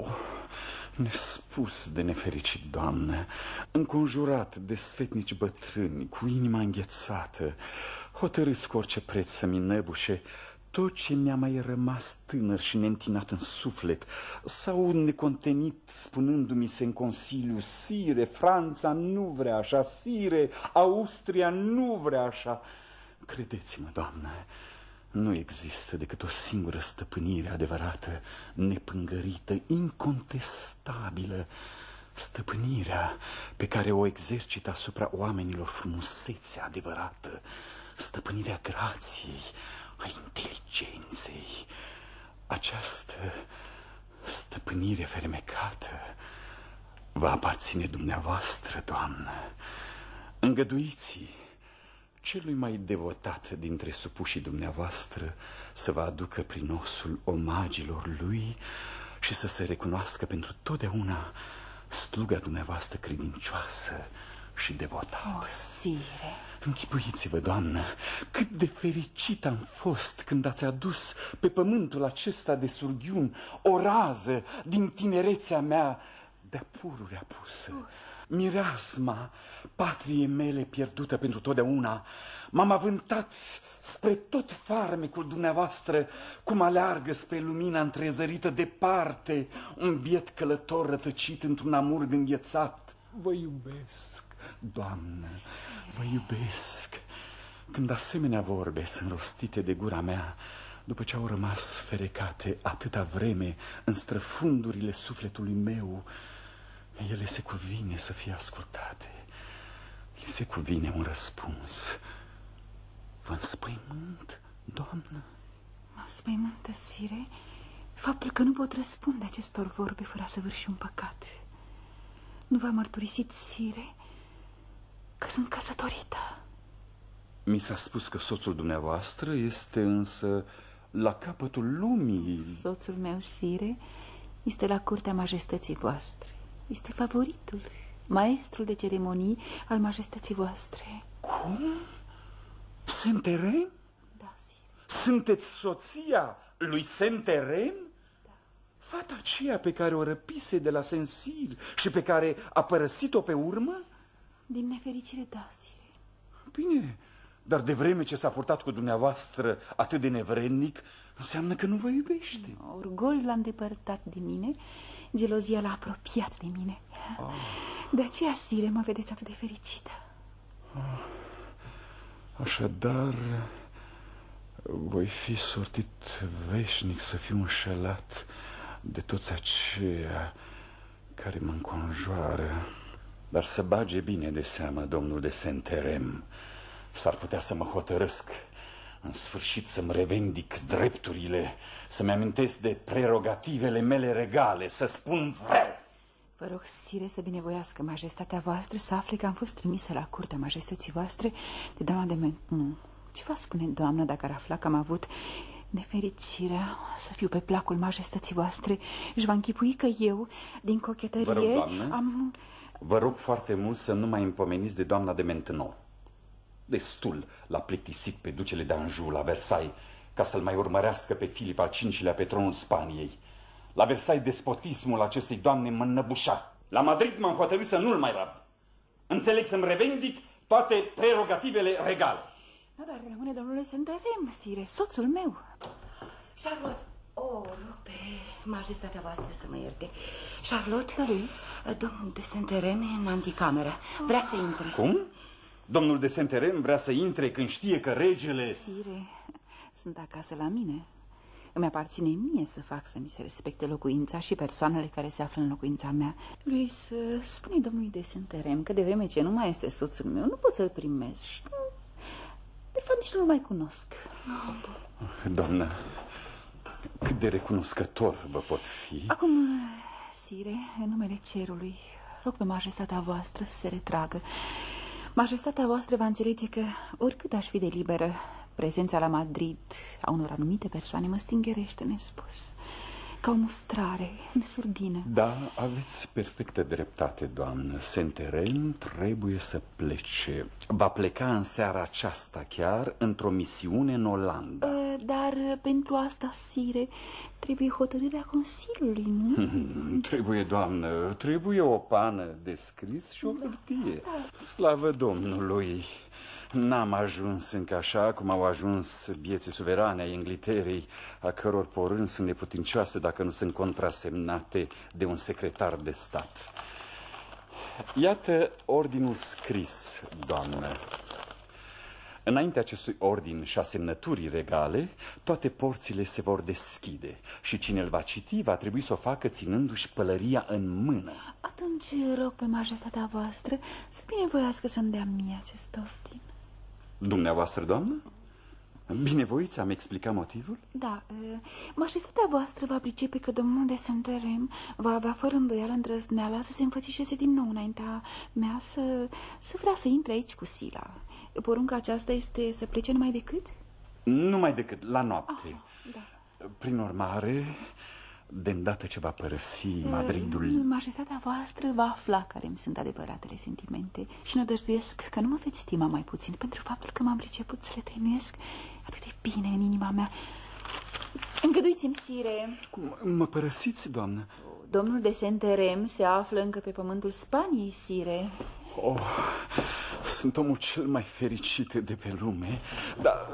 Nespus de nefericit, doamnă, înconjurat de sfetnici bătrâni, cu inima înghețată, hotărâți cu orice preț să-mi înăbușe tot ce mi-a mai rămas tânăr și neîntinat în suflet, sau necontenit spunându-mi se în consiliu: sire, Franța nu vrea așa, sire, Austria nu vrea așa. Credeți-mă, doamnă, nu există decât o singură stăpânire adevărată, nepângărită, incontestabilă, stăpânirea pe care o exercită asupra oamenilor frumusețea adevărată, stăpânirea grației, a inteligenței. Această stăpânire fermecată va aparține dumneavoastră, doamnă. Îngăduiți celui mai devotat dintre supușii dumneavoastră să vă aducă prin osul omagilor lui și să se recunoască pentru totdeauna sluga dumneavoastră credincioasă și devotată. O, sire! Închipuiți-vă, doamnă, cât de fericit am fost când ați adus pe pământul acesta de surghiun o rază din tinerețea mea de-a pururea pusă. Mireasma patriei mele pierdută pentru totdeauna m-am avântat spre tot farmecul dumneavoastră, cum aleargă spre lumina întrezărită departe un biet călător rătăcit într-un amurg înghețat. Vă iubesc, doamnă, vă iubesc. Când asemenea vorbe sunt rostite de gura mea, după ce au rămas ferecate atâta vreme în străfundurile sufletului meu, ele se cuvine să fie ascultate. Le se cuvine un răspuns. Vă înspăimânt, doamnă? Mă înspăimântă, sire, faptul că nu pot răspunde acestor vorbe fără a săvârși un păcat. Nu v-a mărturisit, sire, că sunt căsătorită? Mi s-a spus că soțul dumneavoastră este însă la capătul lumii. Soțul meu, sire, este la curtea majestății voastre. Este favoritul, maestrul de ceremonii al majestății voastre. Cum? Saint-Hérem? Da, sire. Sunteți soția lui Saint-Hérem? Da. Fata aceea pe care o răpise de la Saint-Cyr și pe care a părăsit-o pe urmă? Din nefericire, da, sire. Bine, dar de vreme ce s-a purtat cu dumneavoastră atât de nevrednic, înseamnă că nu vă iubește. Orgoliul l-a îndepărtat de mine, gelozia l-a apropiat de mine. De aceea, sire, mă vedeți atât de fericită. Așadar, voi fi sortit veșnic să fiu înșelat de toți aceia care mă înconjoară. Dar să bage bine de seamă domnul de Saint-Hérem. S-ar putea să mă hotărăsc în sfârșit să-mi revendic drepturile, să-mi amintesc de prerogativele mele regale, să spun vreau. Vă rog, sire, să binevoiască majestatea voastră să afle că am fost trimisă la curtea majestății voastre de doamna de Maintenon. Ce va spune doamna dacă ar afla că am avut nefericirea să fiu pe placul majestății voastre? Își va închipui că eu, din cochetărie, vă rog, doamnă, am... Vă rog foarte mult să nu mai împomeniți de doamna de Maintenon. Destul l-a plictisit pe ducele d'Anjou la Versailles ca să-l mai urmărească pe Filip al V-lea pe tronul Spaniei. La Versailles despotismul acestei doamne mă înnăbușa. La Madrid m-am hotărât să nu-l mai rabd. Înțeleg să-mi revendic toate prerogativele regale. Da, dar rămâne domnule Saint-Hérem, sire, soțul meu. Charlotte, rog pe majestatea voastră să mă ierte. Charlotte, domnul de Saint-Hérem e în anticameră. Vrea să intre. Cum? Domnul de Saint-Hérem vrea să intre când știe că regele... Sire, sunt acasă la mine. Îmi aparține mie să fac să mi se respecte locuința și persoanele care se află în locuința mea. Luis, spune domnului de Saint-Hérem că de vreme ce nu mai este soțul meu, nu pot să-l primesc și... De fapt, nici nu-l mai cunosc. Doamnă, cât de recunoscător vă pot fi. Acum, sire, în numele cerului, rog pe majestatea voastră să se retragă. Majestatea voastră va înțelege că, oricât aș fi de liberă, prezența la Madrid a unor anumite persoane mă stingerește nespus, ca o mustrare în surdină. Da, aveți perfectă dreptate, doamnă. Saint-Héreen trebuie să plece. Va pleca în seara aceasta chiar într-o misiune în Olanda. Dar pentru asta, sire, trebuie hotărârea Consiliului, nu? Trebuie, doamnă, trebuie o pană de scris și o hârtie. Slavă Domnului! N-am ajuns încă așa cum au ajuns vieții suverane a Ingliterei, a căror porâni sunt neputincioase dacă nu sunt contrasemnate de un secretar de stat. Iată ordinul scris, doamnă. Înainte acestui ordin și a semnăturii regale, toate porțile se vor deschide și cine îl va citi va trebui să o facă ținându-și pălăria în mână. Atunci rog pe majestatea voastră să binevoiască să-mi dea mie acest ordin. Dumneavoastră, doamnă? Binevoiți, am explicat motivul? Da, majestatea voastră va pricepe că domnul de Saint-Héreen va avea fără îndoială îndrăzneala să se înfățișeze din nou înaintea mea, să vrea să intre aici cu sila. Porunca aceasta este să plece numai decât? Numai decât la noapte. Da. Prin urmare, de îndată ce va părăsi Madridul... Majestatea voastră va afla care îmi sunt adevăratele sentimente și nădăjduiesc că nu mă veți stima mai puțin pentru faptul că m-am priceput să le tăinuiesc atât de bine în inima mea. Îngăduiți-mi, sire. Mă părăsiți, doamnă? Domnul de Saint-Héreen se află încă pe pământul Spaniei, sire. Oh, sunt omul cel mai fericit de pe lume. Dar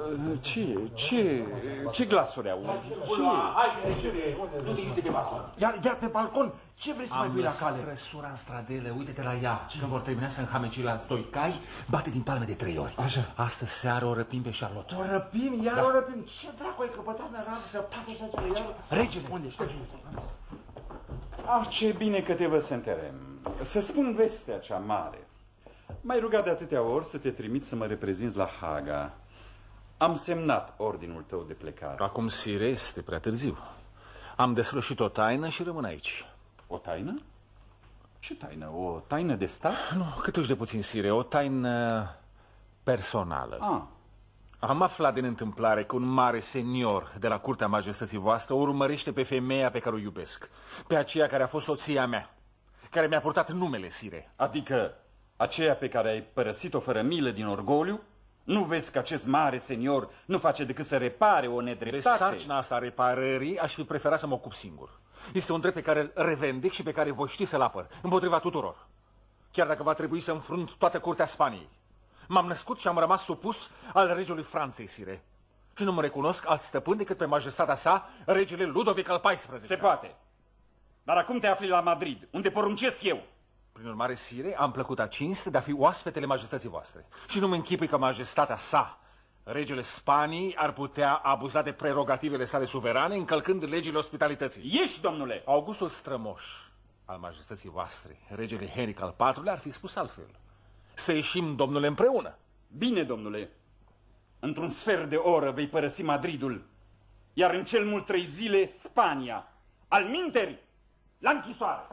ce glasuri aud? Haide, uite pe balcon. Iar pe balcon, ce vrei să mai pui la cale? Am trăsura în stradele, uite-te la ea. Când vor termina să înhameci la doi cai, bate din palme de 3 ori. Așa. Astă seară o răpim pe Charlotte. O răpim? Iar da. O răpim? Ce dracu ai căpătat, năram, să facă așa iar? Regele! Unde ești? Ce bine că te văd, Saint-Héreen. Să spun vestea cea mare. M-ai rugat de atâtea ori să te trimit să mă reprezinți la Haga. Am semnat ordinul tău de plecare. Acum, sire, este prea târziu. Am deslușit o taină și rămân aici. O taină? Ce taină? O taină de stat? Nu, cât uși de puțin, sire, o taină personală. Ah. Am aflat din întâmplare că un mare senior de la curtea majestății voastre urmărește pe femeia pe care o iubesc, pe aceea care a fost soția mea, care mi-a purtat numele, sire. Adică aceea pe care ai părăsit-o fără milă din orgoliu? Nu vezi că acest mare senior nu face decât să repare o nedreptate? De sarcina asta a reparării aș fi preferat să mă ocup singur. Este un drept pe care îl revendec și pe care voi ști să-l apăr, împotriva tuturor. Chiar dacă va trebui să înfrunt toată curtea Spaniei. M-am născut și am rămas supus al regelui Franței, sire. Și nu mă recunosc alt stăpân decât pe majestatea sa, regele Ludovic al XIV-lea. Se poate. Dar acum te afli la Madrid, unde poruncesc eu. Prin urmare, sire, am plăcuta cinste de a fi oaspetele majestății voastre. Și nu mă închipui că majestatea sa, regele Spaniei, ar putea abuza de prerogativele sale suverane, încălcând legile ospitalității. Ieși, domnule! Augustul strămoș al majestății voastre, regele Henric al IV-lea, ar fi spus altfel. Să ieșim, domnule, împreună. Bine, domnule. Într-un sfert de oră vei părăsi Madridul, iar în cel mult 3 zile Spania. Alminteri, la închisoare.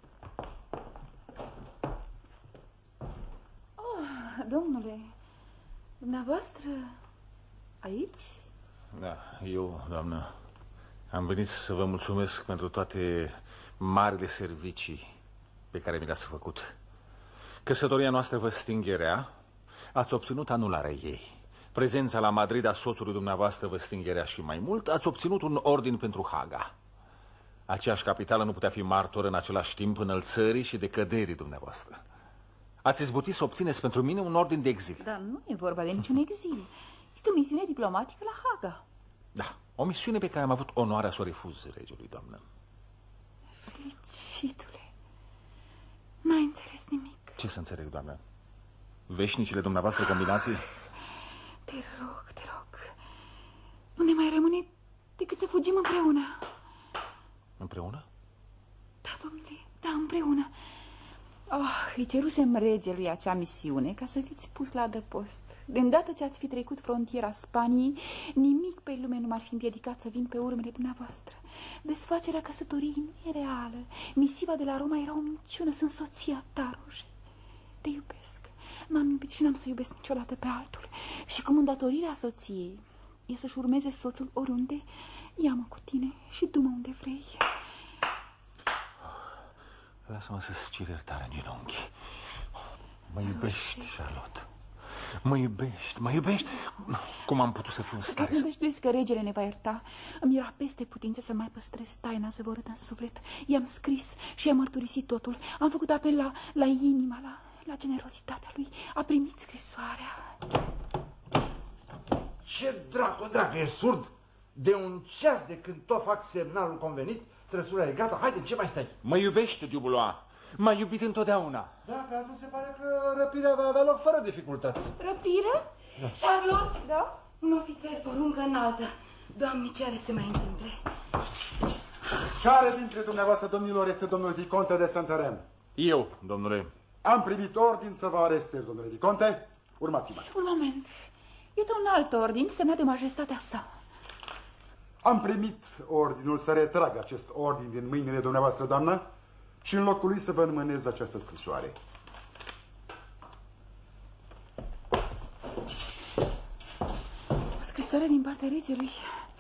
Domnule, dumneavoastră aici? Da, eu, doamnă, am venit să vă mulțumesc pentru toate marile servicii pe care mi le-ați făcut. Căsătoria noastră vă stingerea, ați obținut anularea ei. Prezența la Madrid a soțului dumneavoastră vă stingerea și mai mult, ați obținut un ordin pentru Haga. Aceeași capitală nu putea fi martor în același timp înălțării și decăderii dumneavoastră. Ați izbutit să obțineți pentru mine un ordin de exil. Dar nu e vorba de niciun exil. Este o misiune diplomatică la Haga. Da, o misiune pe care am avut onoarea să o refuz regelui, doamnă. Felicitule, n-ai înțeles nimic. Ce să înțeleg, doamnă? Veșnicile dumneavoastră combinații? Te rog, nu ne mai rămâne decât să fugim împreună. Împreună? Da, domnule, da, împreună. Îi cerusem regelui acea misiune ca să fiți pus la adăpost. De îndată ce ați fi trecut frontiera Spaniei, nimic pe lume nu m-ar fi împiedicat să vin pe urmele dumneavoastră. Desfacerea căsătoriei nu e reală. Misiva de la Roma era o minciună. Sunt soția ta, Roger. Te iubesc. N-am iubit și n-am să iubesc niciodată pe altul. Și cum îndatorirea soției e să-și urmeze soțul oriunde, ia-mă cu tine și du-mă unde vrei. Lasă-mă să-ți cer iertare în genunchi. Mă iubești, Charlotte. Mă iubești, mă iubești. Cum am putut să fiu în stare să... Nădăjduiesc că regele ne va ierta. Îmi era peste putință să mai păstrez taina zăvorâtă în suflet. I-am scris și i-am mărturisit totul. Am făcut apel la inima, la generozitatea lui. A primit scrisoarea. Ce dracu, e surd? De un ceas de când tot fac semnalul convenit, trăsura e gata. Haide, ce mai stai? Mă iubești, Dubulois. M-ai iubit întotdeauna. Da, pe atunci se pare că răpirea va avea loc fără dificultăți. Răpire? Da. Charlotte? Da? Un ofițer, poruncă înaltă. Doamne, ce are să mai întâmple? Care dintre dumneavoastră, domnilor, este domnul Viconte de Saint-Hérem? Eu, domnule. Am primit ordin să vă arestez, domnule Viconte. Urmați-mă. Un moment. Iată un alt ordin semnat de majestatea sa. Am primit ordinul să retrag acest ordin din mâinile dumneavoastră, doamnă, și în locul lui să vă înmânez această scrisoare. O scrisoare din partea regelui.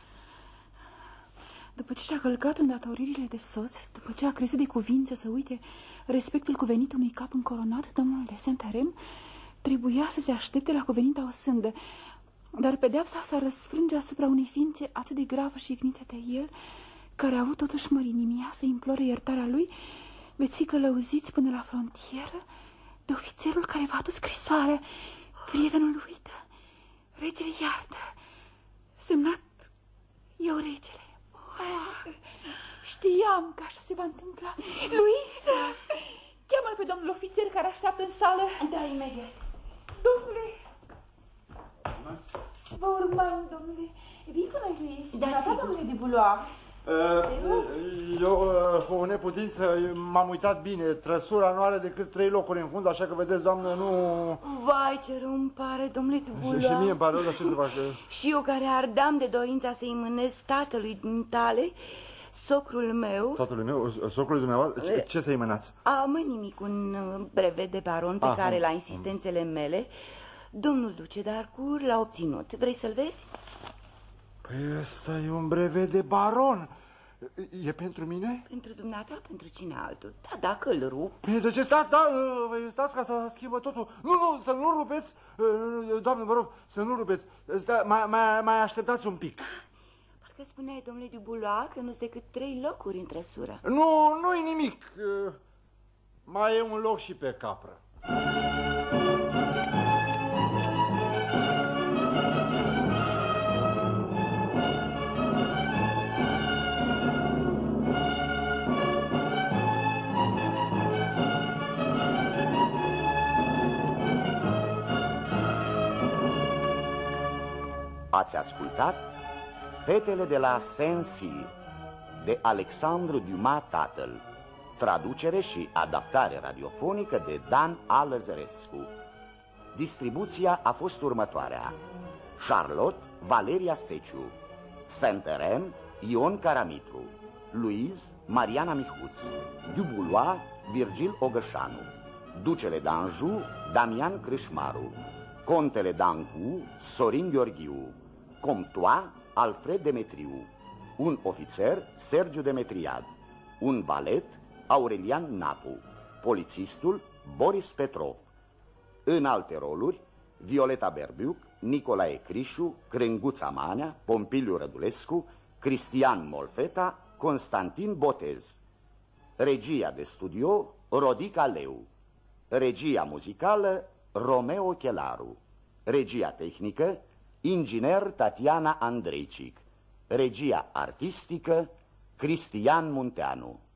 După ce și-a călcat îndatoririle de soț, după ce a crezut de cuvință să uite respectul cuvenit unui cap încoronat, domnul de Saint-Hérem trebuia să se aștepte la cuvenita osândă. Dar pedeapsa s-a răsfrânge asupra unei ființe atât de gravă și ignită de el, care a avut totuși mărinimia să implore iertarea lui. Veți fi călăuziți până la frontieră de ofițerul care v-a adus scrisoarea. Prietenul lui, regele iartă. Semnat eu, regele. Știam că așa se va întâmpla. Luisa, cheamă-l pe domnul ofițer care așteaptă în sală. Da, imediat. Domnule, vă urmăm, domnule. Vii cu noi, Luis? Da, sigur. Domnule de Bulois. Eu, cu o neputință, m-am uitat bine. Trăsura nu are decât 3 locuri în fund, așa că, vedeți, doamnă, nu... Vai, ce rău îmi pare, domnule Dubulois. Și mie îmi pare rău, dar ce să fac? Și eu care ardam de dorința să-i mânez tatălui tale, socrul meu... Tatălui meu? Socrul dumneavoastră? Ce să-i mânați? Mă nimic, un brevet de baron pe care, la insistențele mele, domnul duce de Harcourt l-a obținut. Vrei să-l vezi? Păi ăsta e un brevet de baron. E pentru mine? Pentru dumneata, pentru cine altul. Da, dacă îl rup. De ce stați, stați ca să schimbă totul. Nu, să nu rupeți. Doamne, vă rog, să nu rupeți. Mai așteptați un pic. Parcă spuneai, domnule Dubulois, că nu-s decât 3 locuri în trăsură. Nu-i nimic. Mai e un loc și pe capră. Ați ascultat Fetele de la Saint-Cyr de Alexandru Dumas tatăl, traducere și adaptare radiofonică de Dan A. Lăzărescu. Distribuția a fost următoarea: Charlotte, Valeria Seciu; Saint-Hérem, Ion Caramitru; Louise, Mariana Mihuț; Dubulois, Virgil Ogășanu; Ducele d'Anjou, Damian Crâșmaru; Contele d'Anjou, Sorin Gheorghiu; Comtois, Alfred Demetriu; un ofițer, Sergiu Demetriad; un valet, Aurelian Napu; polițistul, Boris Petrov. În alte roluri, Violeta Berbiuc, Nicolae Crișu, Crânguța Manea, Pompiliu Rădulescu, Cristian Molfeta, Constantin Botez. Regia de studio, Rodica Leu. Regia muzicală, Romeo Chelaru. Regia tehnică, inginer Tatiana Andreicic. Regia artistică, Cristian Munteanu.